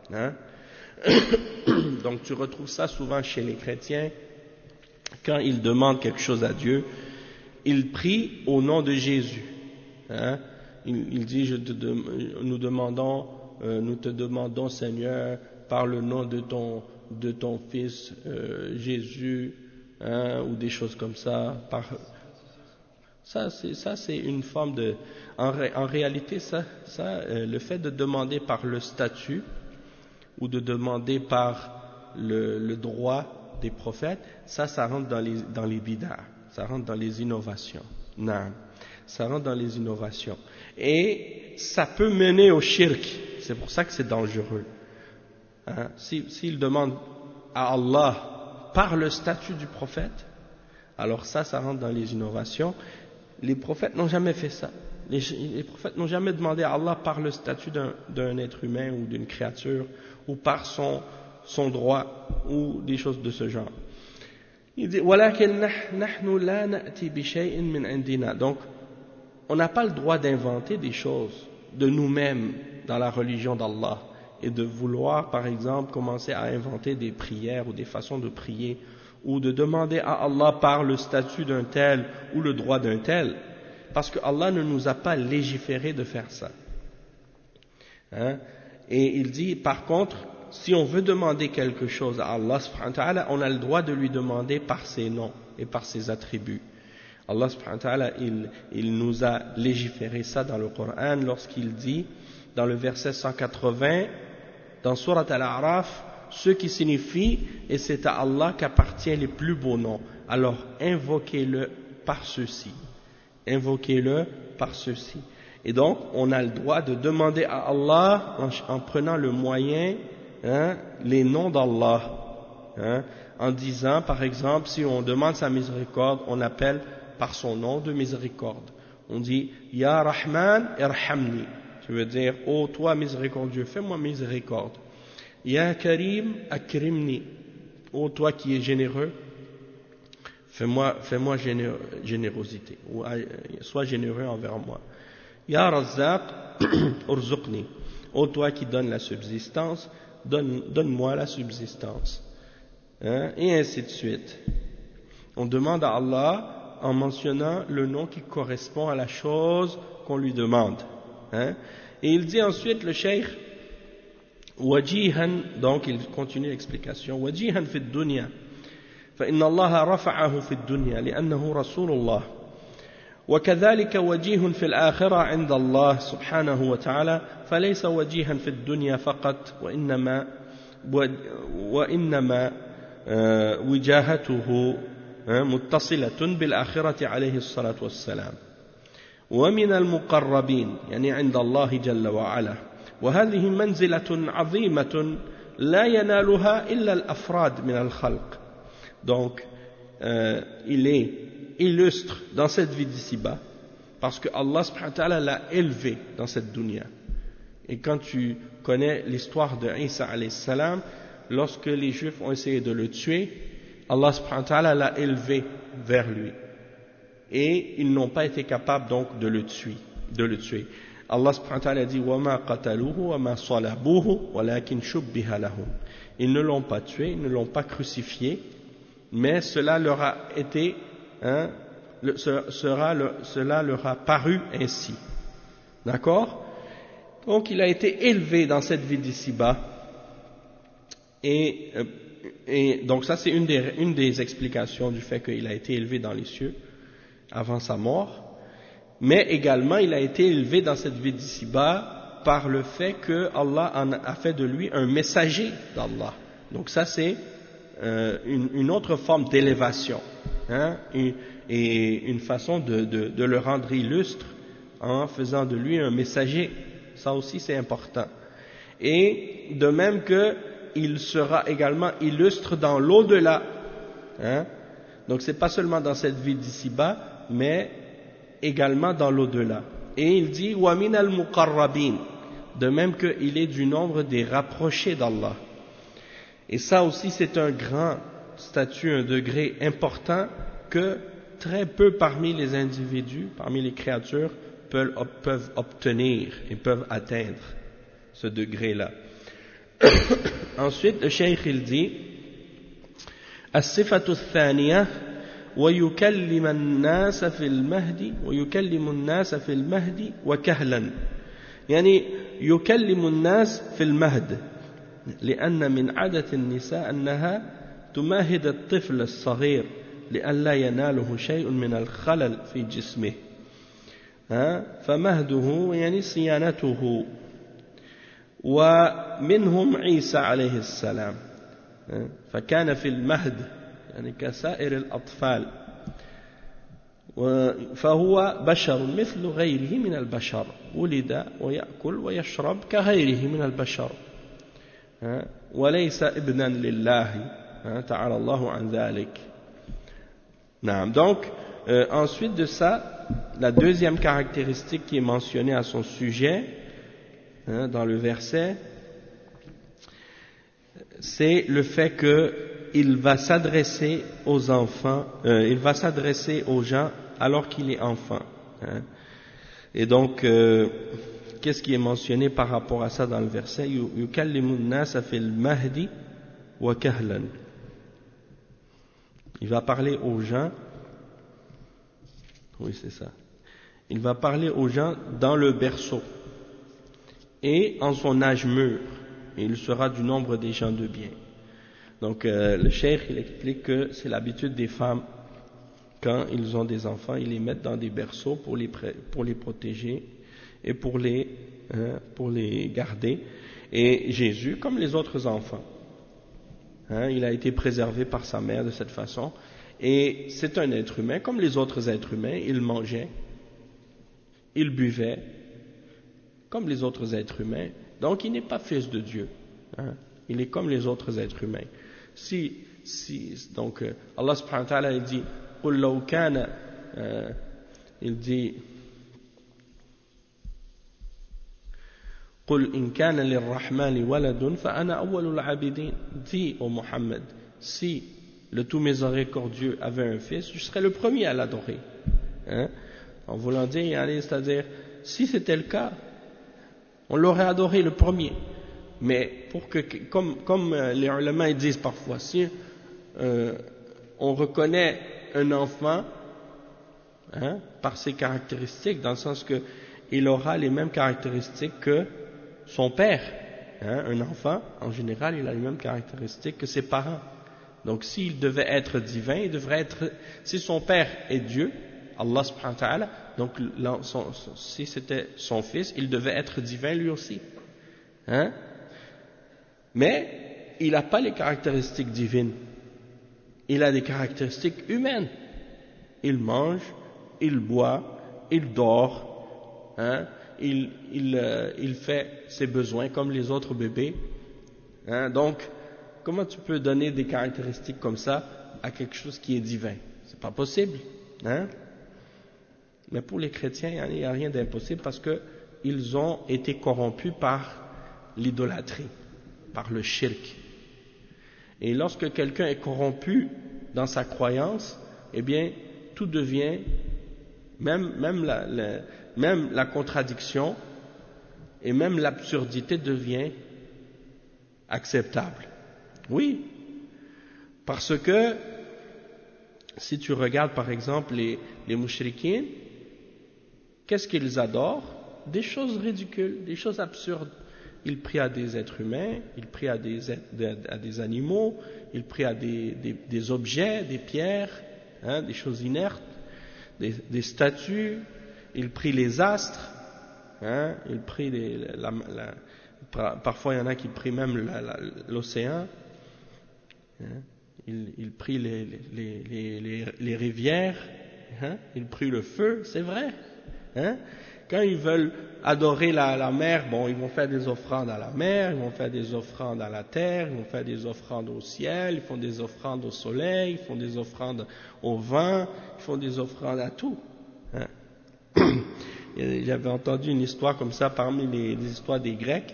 Donc tu retrouves ça souvent chez les chrétiens, quand ils demandent quelque chose à Dieu, ils prient au nom de Jésus. Il dit, nous te demandons Seigneur par le nom de ton fils Jésus, ou des choses comme ça. Ça c'est une forme de... En réalité, le fait de demander par le statut ou de demander par le droit des prophètes, ça rentre dans les bid'ah, ça rentre dans les innovations. Non, ça rentre dans les innovations. Et ça peut mener au shirk, c'est pour ça que c'est dangereux. S'il demande à Allah par le statut du prophète, alors ça rentre dans les innovations. Les prophètes n'ont jamais fait ça. Les prophètes n'ont jamais demandé à Allah par le statut d'un être humain ou d'une créature, ou par son droit, ou des choses de ce genre. Il dit, donc on n'a pas le droit d'inventer des choses de nous-mêmes dans la religion d'Allah, et de vouloir par exemple commencer à inventer des prières ou des façons de prier, ou de demander à Allah par le statut d'un tel ou le droit d'un tel, parce que Allah ne nous a pas légiféré de faire ça. Hein? Et il dit, par contre, si on veut demander quelque chose à Allah subhanahu wa ta'ala, on a le droit de lui demander par ses noms et par ses attributs. Allah subhanahu wa ta'ala, il nous a légiféré ça dans le Coran lorsqu'il dit, dans le verset 180, dans Surat Al-A'raf, ce qui signifie, et c'est à Allah qu'appartient les plus beaux noms. Alors, invoquez-le par ceci. Invoquez-le par ceci. Et donc, on a le droit de demander à Allah en prenant le moyen, les noms d'Allah. En disant, par exemple, si on demande sa miséricorde, on appelle par son nom de miséricorde. On dit, Ya Rahman, irhamni. Ça veut dire, ô toi miséricordieux, fais-moi miséricorde. Ya Karim, akrimni. Ô toi qui es généreux, fais-moi générosité. Ou sois généreux envers moi. Ya Razzaq, urzuqni. Ô toi qui donnes la subsistance, donne-moi la subsistance. Et ainsi de suite. On demande à Allah en mentionnant le nom qui correspond à la chose qu'on lui demande. Et il dit ensuite, le cheikh, wajihan, donc il continue l'explication, wajihan fi dunya, فإن الله رفعه في الدنيا لأنه رسول الله وكذلك وجيه في الآخرة عند الله سبحانه وتعالى فليس وجيها في الدنيا فقط وإنما وجاهته متصلة بالآخرة عليه الصلاة والسلام ومن المقربين يعني عند الله جل وعلا وهذه منزلة عظيمة لا ينالها إلا الأفراد من الخلق. Donc il est illustre dans cette vie d'ici-bas parce que Allah subhanahu wa ta'ala l'a élevé dans cette dunya. Et quand tu connais l'histoire de Isa alayhi salam, lorsque les Juifs ont essayé de le tuer, Allah subhanahu wa ta'ala l'a élevé vers lui. Et ils n'ont pas été capables donc de le tuer. Allah subhanahu wa ta'ala dit وَمَا قَتَلُوهُ وَمَا صَلَبُوهُ وَلَكِنْ شُبِّهَ لَهُمْ. Ils ne l'ont pas tué, ils ne l'ont pas crucifié, mais cela leur a été, cela leur a paru ainsi. D'accord? Donc il a été élevé dans cette vie d'ici-bas. Et donc ça c'est une des explications du fait qu'il a été élevé dans les cieux avant sa mort. Mais également il a été élevé dans cette vie d'ici-bas par le fait que Allah a fait de lui un messager d'Allah. Donc ça c'est une autre forme d'élévation, et une façon de le rendre illustre en faisant de lui un messager. Ça aussi c'est important. Et de même que il sera également illustre dans l'au-delà. Donc c'est pas seulement dans cette vie d'ici-bas, mais également dans l'au-delà. Et il dit wa min al-muqarrabin, de même qu'il est du nombre des rapprochés d'Allah. Et ça aussi c'est un grand statut, un degré important que très peu parmi les individus, parmi les créatures peuvent obtenir et peuvent atteindre ce degré-là. Ensuite le cheikh il dit الصفة الثانية ويكلم الناس في المهد وكهلا يعني يكلم الناس في المهد لأن من عادة النساء أنها تمهد الطفل الصغير لئلا يناله شيء من الخلل في جسمه فمهده يعني صيانته ومنهم عيسى عليه السلام فكان في المهد يعني كسائر الأطفال فهو بشر مثل غيره من البشر ولد ويأكل ويشرب كغيره من البشر وليس ابنا لله تعالى الله عن ذلك. Donc ensuite de ça, la deuxième caractéristique qui est mentionnée à son sujet dans le verset, c'est le fait qu'il va s'adresser aux enfants, il va s'adresser aux gens alors qu'il est enfant. Et donc, qu'est-ce qui est mentionné par rapport à ça dans le verset? Yukallimu an-nasa fil mahdi wa kahlan. Il va parler aux gens, oui c'est ça, il va parler aux gens dans le berceau et en son âge mûr, et il sera du nombre des gens de bien. Donc le cheikh il explique que c'est l'habitude des femmes, quand ils ont des enfants, ils les mettent dans des berceaux pour les protéger et pour les garder. Et Jésus, comme les autres enfants, il a été préservé par sa mère de cette façon, et c'est un être humain, comme les autres êtres humains, il mangeait, il buvait, comme les autres êtres humains, donc il n'est pas fils de Dieu, il est comme les autres êtres humains. Donc Allah subhanahu wa ta'ala il dit قُلْ لَوْ كَانَ il dit قُلْ إِنْ كَانَ لِلرَّحْمَنِ وَلَدٌ فَأَنَا أَوَّلُ الْعَابِدِينَ. Dis ô Mohammed, si le tout miséricordieux avait un fils, je serais le premier à l'adorer. En voulant dire, c'est-à-dire, si c'était le cas, on l'aurait adoré le premier. Mais pour que, comme les ulama disent parfois, si on reconnaît un enfant par ses caractéristiques, dans le sens que il aura les mêmes caractéristiques que son père. Un enfant, en général, il a les mêmes caractéristiques que ses parents. Donc s'il devait être divin, il devrait être, si son père est Dieu, Allah subhanahu wa ta'ala, donc si c'était son fils, il devait être divin lui aussi. Mais il n'a pas les caractéristiques divines, il a des caractéristiques humaines. Il mange, il boit, il dort, il fait ses besoins comme les autres bébés. Donc, comment tu peux donner des caractéristiques comme ça à quelque chose qui est divin? C'est pas possible. Mais pour les chrétiens, il n'y a rien d'impossible parce qu'ils ont été corrompus par l'idolâtrie, par le shirk. Et lorsque quelqu'un est corrompu dans sa croyance, eh bien, tout devient, même la contradiction et même l'absurdité devient acceptable. Oui, parce que si tu regardes par exemple les mouchriquins, qu'est-ce qu'ils adorent? Des choses ridicules, des choses absurdes. Ils prient à des êtres humains, ils prient à des animaux, ils prient à des objets, des pierres, des choses inertes, des statues, ils prient les astres, ils prient parfois il y en a qui prient même l'océan, ils prient les rivières, ils prient le feu, c'est vrai. Quand ils veulent adorer la mer, bon, ils vont faire des offrandes à la mer, ils vont faire des offrandes à la terre, ils vont faire des offrandes au ciel, ils font des offrandes au soleil, ils font des offrandes au vent, ils font des offrandes à tout. J'avais entendu une histoire comme ça parmi les histoires des Grecs.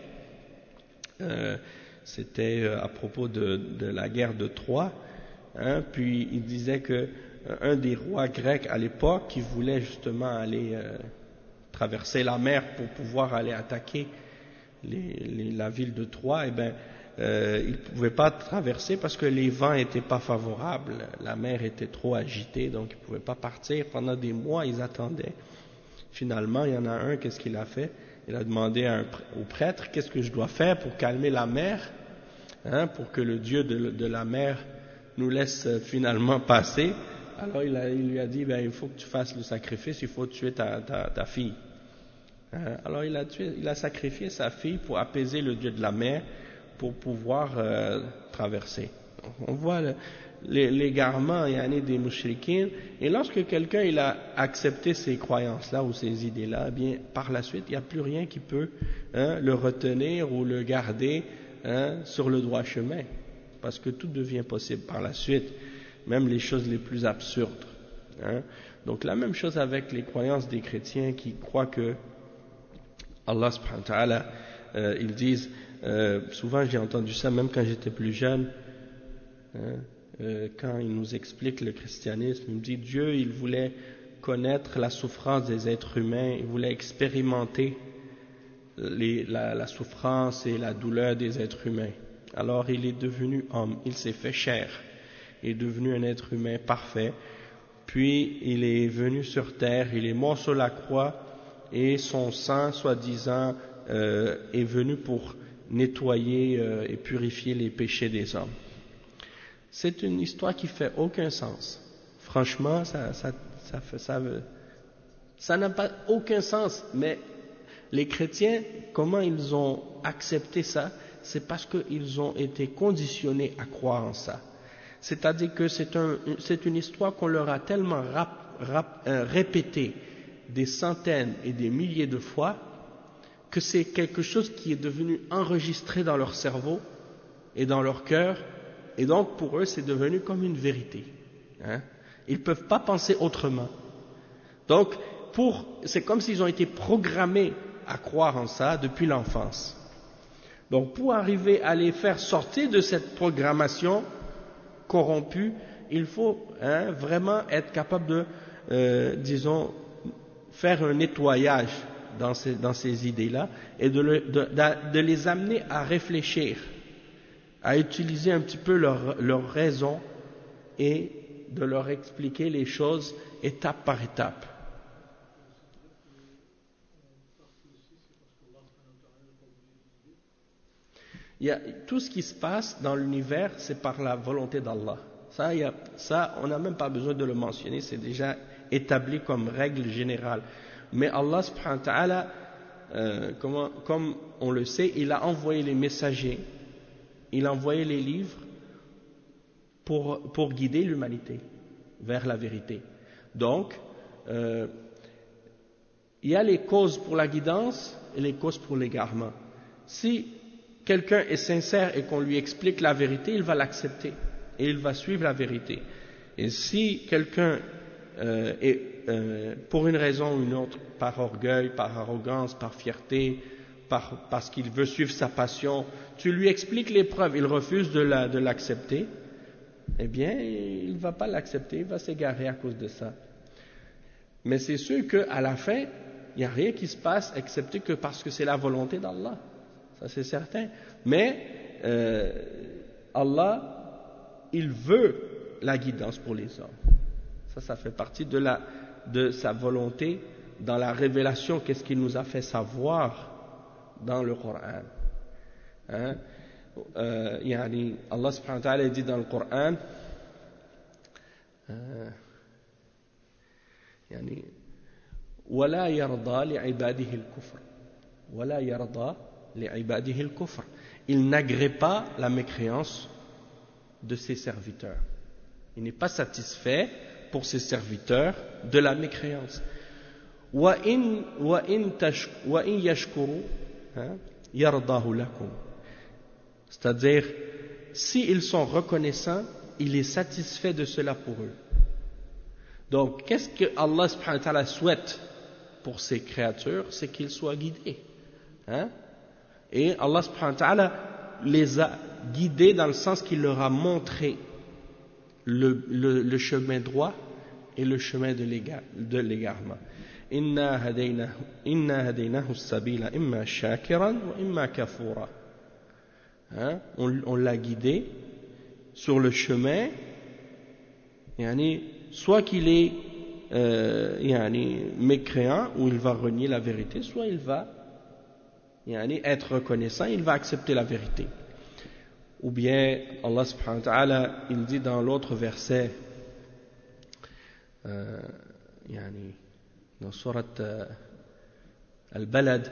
C'était à propos de la guerre de Troie. Puis il disait que un des rois grecs à l'époque qui voulait justement aller traverser la mer pour pouvoir aller attaquer la ville de Troie, il ne pouvait pas traverser parce que les vents n'étaient pas favorables, la mer était trop agitée, donc il ne pouvait pas partir. Pendant des mois, ils attendaient. Finalement, il y en a un, qu'est-ce qu'il a fait? Il a demandé au prêtre, qu'est-ce que je dois faire pour calmer la mer, pour que le Dieu de la mer nous laisse finalement passer. Alors il lui a dit, il faut que tu fasses le sacrifice, il faut tuer ta fille. Alors il a sacrifié sa fille pour apaiser le Dieu de la mer, pour pouvoir traverser. On voit l'égarement des mouchriquins, et lorsque quelqu'un il a accepté ces croyances-là ou ces idées-là, eh bien par la suite il n'y a plus rien qui peut le retenir ou le garder sur le droit chemin, parce que tout devient possible par la suite, même les choses les plus absurdes. Donc la même chose avec les croyances des chrétiens qui croient que Allah subhanahu wa ta'ala, ils disent, souvent j'ai entendu ça même quand j'étais plus jeune, quand il nous explique le christianisme, il me dit Dieu il voulait connaître la souffrance des êtres humains, il voulait expérimenter la souffrance et la douleur des êtres humains. Alors il est devenu homme, il s'est fait chair. il est devenu un être humain parfait, puis il est venu sur terre, il est mort sur la croix, et son sang, soi-disant, est venu pour nettoyer et purifier les péchés des hommes. C'est une histoire qui fait aucun sens. Franchement, ça n'a pas aucun sens, mais les chrétiens, comment ils ont accepté ça? C'est parce qu'ils ont été conditionnés à croire en ça. C'est-à-dire que c'est une histoire qu'on leur a tellement répétée des centaines et des milliers de fois que c'est quelque chose qui est devenu enregistré dans leur cerveau et dans leur cœur, et donc pour eux c'est devenu comme une vérité. Ils ne peuvent pas penser autrement. Donc c'est comme s'ils ont été programmés à croire en ça depuis l'enfance. Donc pour arriver à les faire sortir de cette programmation corrompue, il faut vraiment être capable de, disons, faire un nettoyage dans ces idées-là et de les amener à réfléchir, à utiliser un petit peu leur raison et de leur expliquer les choses étape par étape. Tout ce qui se passe dans l'univers, c'est par la volonté d'Allah. Ça, on n'a même pas besoin de le mentionner, c'est déjà établi comme règle générale. Mais Allah subhanahu wa ta'ala, comme on le sait, il a envoyé les messagers, il a envoyé les livres pour guider l'humanité vers la vérité. Donc, il y a les causes pour la guidance et les causes pour l'égarement. Si quelqu'un est sincère et qu'on lui explique la vérité, il va l'accepter et il va suivre la vérité. Et si quelqu'un pour une raison ou une autre, par orgueil, par arrogance, par fierté, parce qu'il veut suivre sa passion, tu lui expliques les preuves, il refuse de l'accepter, eh bien, il ne va pas l'accepter, il va s'égarer à cause de ça. Mais c'est sûr qu'à la fin, il n'y a rien qui se passe excepté que parce que c'est la volonté d'Allah. Ça c'est certain. Mais Allah, il veut la guidance pour les hommes. Ça fait partie de sa volonté dans la révélation, qu'est-ce qu'il nous a fait savoir dans le Coran. Allah subhanahu wa ta'ala dit dans le Coran, ولا يرضى لعباده الكفر ولا يرضى لعباده الكفر. Il n'agrée pas la mécréance de ses serviteurs. Il n'est pas satisfait pour ses serviteurs de la mécréance. وَإِن يَشْكُرُوا يَرْضَهُ لَكُمْ. C'est-à-dire, s'ils sont reconnaissants, il est satisfait de cela pour eux. Donc, qu'est-ce que Allah subhanahu wa ta'ala souhaite pour ses créatures? C'est qu'ils soient guidés. Et Allah subhanahu wa ta'ala les a guidés dans le sens qu'il leur a montré le chemin droit et le chemin de l'égarement. Inna hadaynahu as-sabila imma shakiran wa imma kafura. On l'a guidé sur le chemin, soit qu'il est mécréant, ou il va renier la vérité, soit il va être reconnaissant, il va accepter la vérité. Ou bien Allah subhanahu wa ta'ala, il dit dans l'autre verset, dans surat Al-Balad,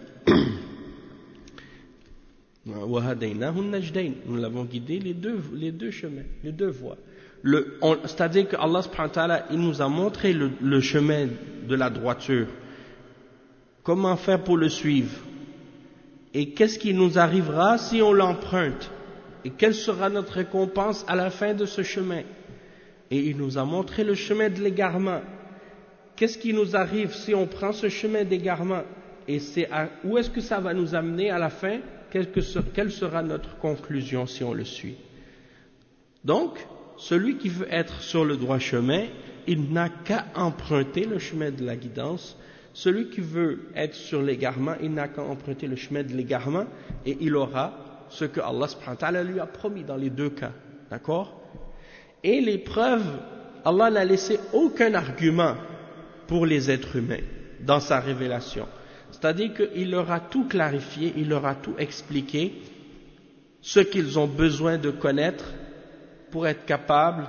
nous l'avons guidé les deux chemins, les deux voies. C'est-à-dire que Allah subhanahu wa ta'ala, il nous a montré le chemin de la droiture. Comment faire pour le suivre? Et qu'est-ce qui nous arrivera si on l'emprunte? Et quelle sera notre récompense à la fin de ce chemin? Et il nous a montré le chemin de l'égarement. Qu'est-ce qui nous arrive si on prend ce chemin d'égarement? Et où est-ce que ça va nous amener à la fin? Quelle sera notre conclusion si on le suit? Donc, celui qui veut être sur le droit chemin, il n'a qu'à emprunter le chemin de la guidance. Celui qui veut être sur l'égarement, il n'a qu'à emprunter le chemin de l'égarement et il aura ce que Allah subhanahu wa ta'ala lui a promis dans les deux cas. D'accord? Et les preuves, Allah n'a laissé aucun argument pour les êtres humains dans sa révélation. C'est-à-dire qu'il leur a tout clarifié, il leur a tout expliqué, ce qu'ils ont besoin de connaître pour être capables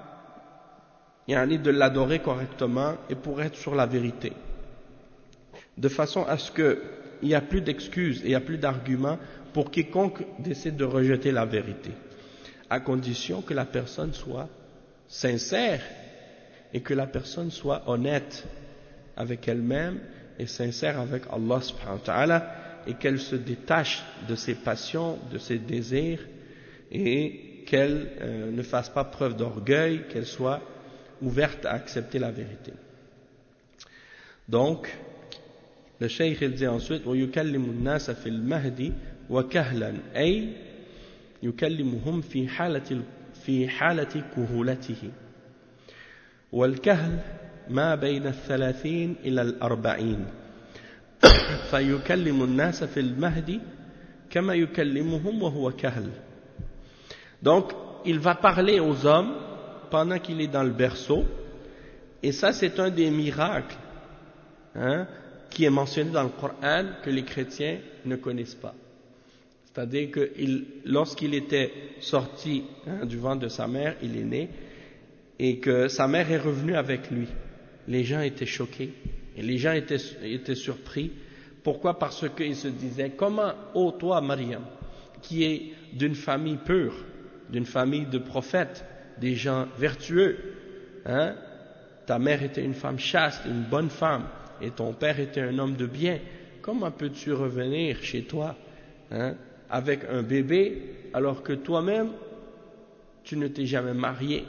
de l'adorer correctement et pour être sur la vérité. De façon à ce qu'il n'y a plus d'excuses et il n'y a plus d'arguments pour quiconque décide de rejeter la vérité, à condition que la personne soit sincère et que la personne soit honnête avec elle-même et sincère avec Allah subhanahu wa ta'ala, et qu'elle se détache de ses passions, de ses désirs, et qu'elle ne fasse pas preuve d'orgueil, qu'elle soit ouverte à accepter la vérité. Donc, le cheikh il dit ensuite وَيُكَلِّمُ النَّاسَ فِي الْمَهْدِ وَكَهْلًا أي يكلمهم في حالة كهولته والكهل ما بين 30 إلى 40 فيكلم الناس في المهد كما يكلمهم وهو كهل. Donc il va parler aux hommes pendant qu'il est dans le berceau, et ça c'est un des miracles qui est mentionné dans le Coran que les chrétiens ne connaissent pas. C'est-à-dire que lorsqu'il était sorti du ventre de sa mère, il est né, et que sa mère est revenue avec lui. Les gens étaient choqués, et les gens étaient surpris. Pourquoi? Parce qu'ils se disaient, comment, ô toi Mariam, qui est d'une famille pure, d'une famille de prophètes, des gens vertueux, ta mère était une femme chaste, une bonne femme, et ton père était un homme de bien, comment peux-tu revenir chez toi avec un bébé, alors que toi-même, tu ne t'es jamais marié.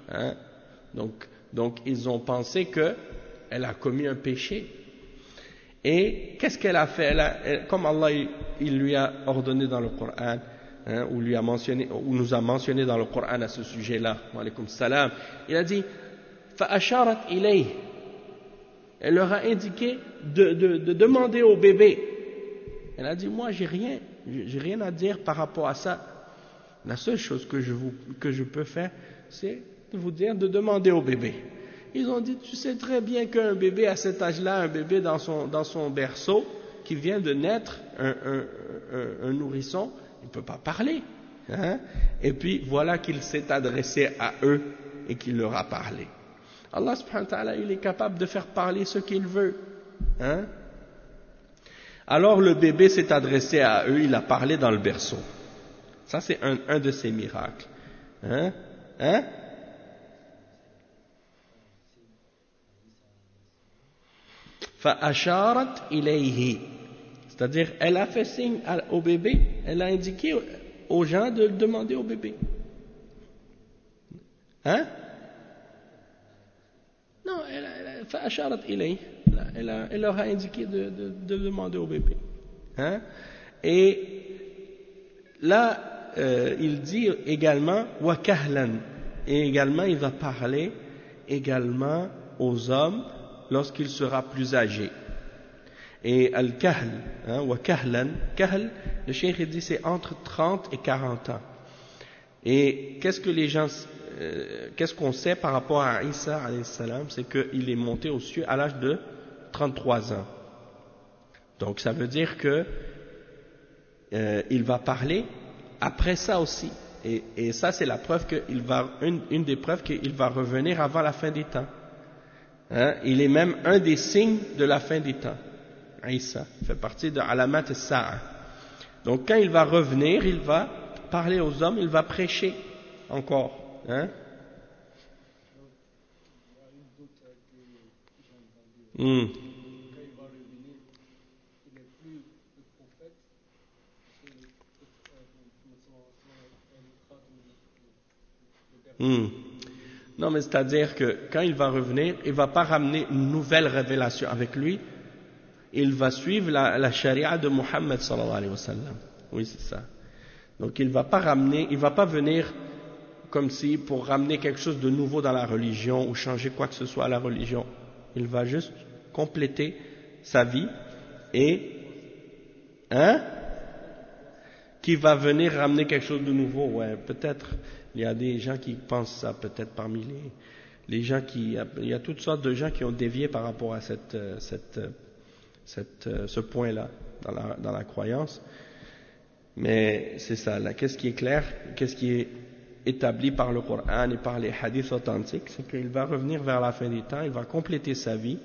Donc, ils ont pensé qu'elle a commis un péché. Et qu'est-ce qu'elle a fait? Comme Allah il lui a ordonné dans le Coran, ou nous a mentionné dans le Coran à ce sujet-là, wa alaykoum salam, il a dit فَأَشَارَتْ إِلَيْهِ, elle leur a indiqué de demander au bébé. Elle a dit, moi j'ai rien à dire par rapport à ça. La seule chose que je peux faire, c'est de vous dire de demander au bébé. Ils ont dit, tu sais très bien qu'un bébé à cet âge-là, un bébé dans son berceau, qui vient de naître, un nourrisson, il ne peut pas parler. Et puis voilà qu'il s'est adressé à eux et qu'il leur a parlé. Allah subhanahu wa ta'ala, il est capable de faire parler ce qu'il veut. Alors le bébé s'est adressé à eux, il a parlé dans le berceau. Ça c'est un de ces miracles. فَأَشَارَتْ إِلَيْهِ, c'est-à-dire elle a fait signe au bébé, elle a indiqué aux gens de le demander au bébé. Non, فَأَشَارَتْ إِلَيْهِ, elle leur a indiqué de demander au bébé. Et là, il dit également وَكَهْلًا, et également il va parler également aux hommes lorsqu'il sera plus âgé. Et al-kahl, wa kahlan, kahl, le cheikh dit c'est entre 30 et 40 ans. Et qu'est-ce qu'on sait par rapport à Isa alayhi salam, c'est qu'il est monté aux cieux à l'âge de 33 ans. Donc ça veut dire que il va parler après ça aussi. Et ça c'est la preuve une des preuves qu'il va revenir avant la fin des temps. Il est même un des signes de la fin des temps. Isa fait partie de Alamat al-Sa'a. Donc quand il va revenir, il va parler aux hommes, il va prêcher encore. Non, mais c'est-à-dire que quand il va revenir, il ne va pas ramener une nouvelle révélation avec lui, il va suivre la charia de Muhammad sallallahu alayhi wa sallam. Oui, c'est ça. Donc il va pas venir comme si pour ramener quelque chose de nouveau dans la religion ou changer quoi que ce soit à la religion. Il va juste compléter sa vie et qui va venir ramener quelque chose de nouveau, ouais, peut-être. Il y a des gens qui pensent ça, peut-être parmi les gens il y a toutes sortes de gens qui ont dévié par rapport à ce point-là dans la croyance. Mais c'est ça, là, qu'est-ce qui est clair, qu'est-ce qui est établi par le Coran et par les hadiths authentiques, c'est qu'il va revenir vers la fin des temps, il va compléter sa vie,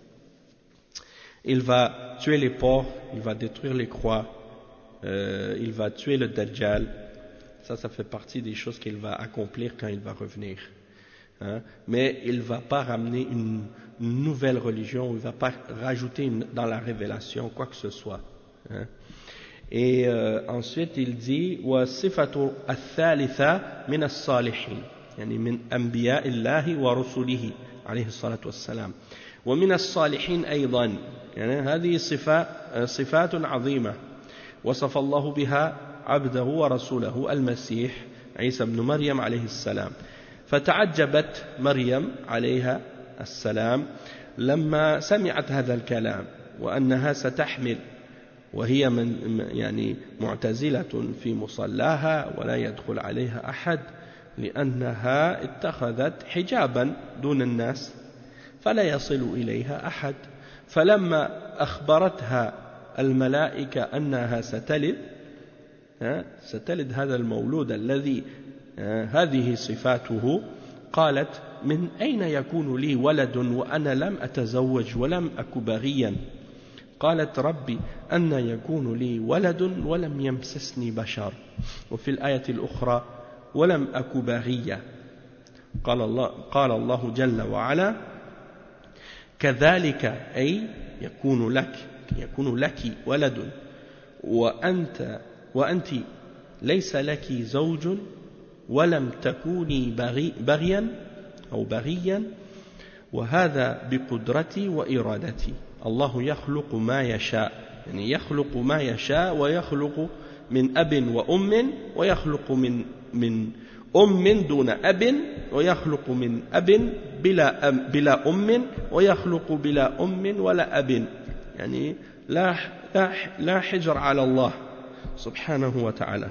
il va tuer les porcs, il va détruire les croix, il va tuer le Dajjal. Ça fait partie des choses qu'il va accomplir quand il va revenir. Hein? Mais il ne va pas ramener une nouvelle religion, il ne va pas rajouter dans la révélation quoi que ce soit. Hein? Et ensuite il dit وَالصِّفَةُ الثَّالِثَةُ مِنَ الصَّالِحِينَ يعني من أنبياء الله ورسله عليه الصلاة والسلام ومن الصالحين أيضا يعني هذه صفات عظيمة وصف الله بها عبده ورسوله المسيح عيسى بن مريم عليه السلام فتعجبت مريم عليها السلام لما سمعت هذا الكلام وأنها ستحمل وهي يعني معتزلة في مصلاها ولا يدخل عليها أحد لأنها اتخذت حجابا دون الناس فلا يصل إليها أحد فلما أخبرتها الملائكة أنها ستلد هذا المولود الذي هذه صفاته قالت من أين يكون لي ولد وأنا لم أتزوج ولم أك بغيا قالت ربي أن يكون لي ولد ولم يمسسني بشر وفي الآية الأخرى ولم أك بغيا قال الله جل وعلا كذلك أي يكون لك ولد وأنت ليس لك زوج ولم تكوني بغيا أو بغيا وهذا بقدرتي وإرادتي الله يخلق ما يشاء يعني يخلق ما يشاء ويخلق من أب وأم ويخلق من أم دون أب ويخلق من أب بلا أم ويخلق بلا أم ولا أب يعني لا حجر على الله سبحانه وتعالى.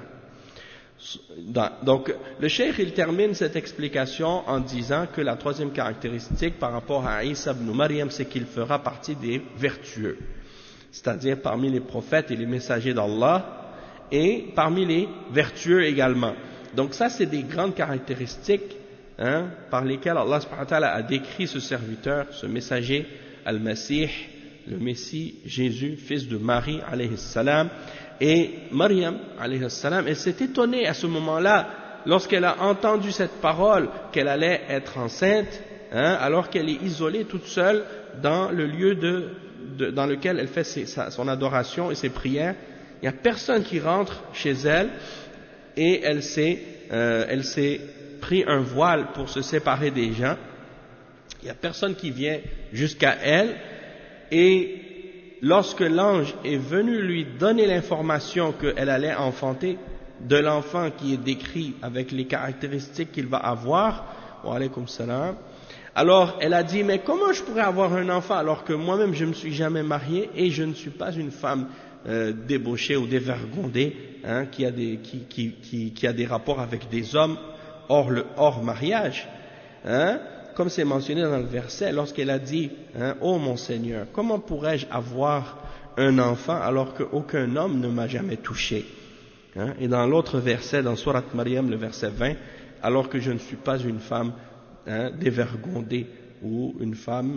Donc le cheikh il termine cette explication en disant que la troisième caractéristique par rapport à Isa ibn Maryam c'est qu'il fera partie des vertueux, c'est-à-dire parmi les prophètes et les messagers d'Allah et parmi les vertueux également. Donc ça c'est des grandes caractéristiques par lesquelles Allah subhanahu wa ta'ala a décrit ce serviteur, ce messager al-Masih, le Messie Jésus, fils de Marie alayhi salam. Et Maryam, alayhi salam, elle s'est étonnée à ce moment-là, lorsqu'elle a entendu cette parole, qu'elle allait être enceinte, alors qu'elle est isolée toute seule dans le lieu dans lequel elle fait son adoration et ses prières. Il n'y a personne qui rentre chez elle et elle s'est pris un voile pour se séparer des gens. Il n'y a personne qui vient jusqu'à elle et lorsque l'ange est venu lui donner l'information qu'elle allait enfanter de l'enfant qui est décrit avec les caractéristiques qu'il va avoir, wa alaykoum salam, alors elle a dit mais comment je pourrais avoir un enfant alors que moi-même je ne me suis jamais mariée et je ne suis pas une femme débauchée ou dévergondée qui a des rapports avec des hommes hors mariage, comme c'est mentionné dans le verset, lorsqu'elle a dit ô mon Seigneur, comment pourrais-je avoir un enfant alors qu'aucun homme ne m'a jamais touché, et dans l'autre verset, dans Surat Maryam, le verset 20, alors que je ne suis pas une femme dévergondée ou une femme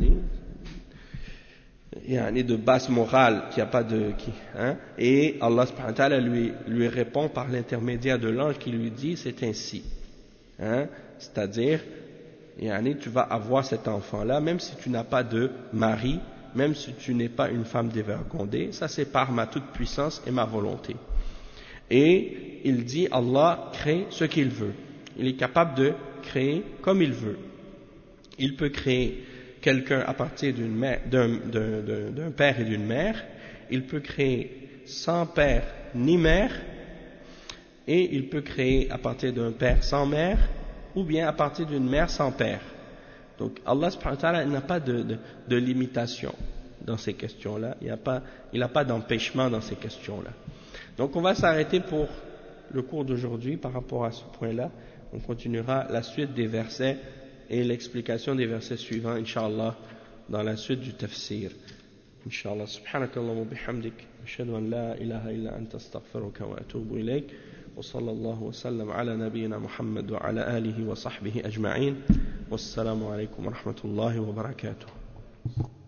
de basse morale qui a pas et Allah subhanahu wa ta'ala lui répond par l'intermédiaire de l'ange qui lui dit c'est ainsi, c'est-à-dire tu vas avoir cet enfant-là, même si tu n'as pas de mari, même si tu n'es pas une femme dévergondée, ça c'est par ma toute puissance et ma volonté. Et il dit Allah crée ce qu'il veut. Il est capable de créer comme il veut. Il peut créer quelqu'un à partir d'un père et d'une mère. Il peut créer sans père ni mère. Et il peut créer à partir d'un père sans mère ou bien à partir d'une mère sans père. Donc Allah subhanahu wa ta'ala n'a pas de limitation dans ces questions-là, il n'a pas d'empêchement dans ces questions-là. Donc on va s'arrêter pour le cours d'aujourd'hui par rapport à ce point-là. On continuera la suite des versets et l'explication des versets suivants, Inch'Allah, dans la suite du tafsir. Inch'Allah, subhanakallahu wa bihamdik, ashhadu an la ilaha illa anta astaghfiruka wa atubu ilayk, wa sallallahu wa sallam ala nabiyyina Muhammad wa ala alihi wa sahbihi ajma'in, wassalamu alaykum wa rahmatullahi wa barakatuh.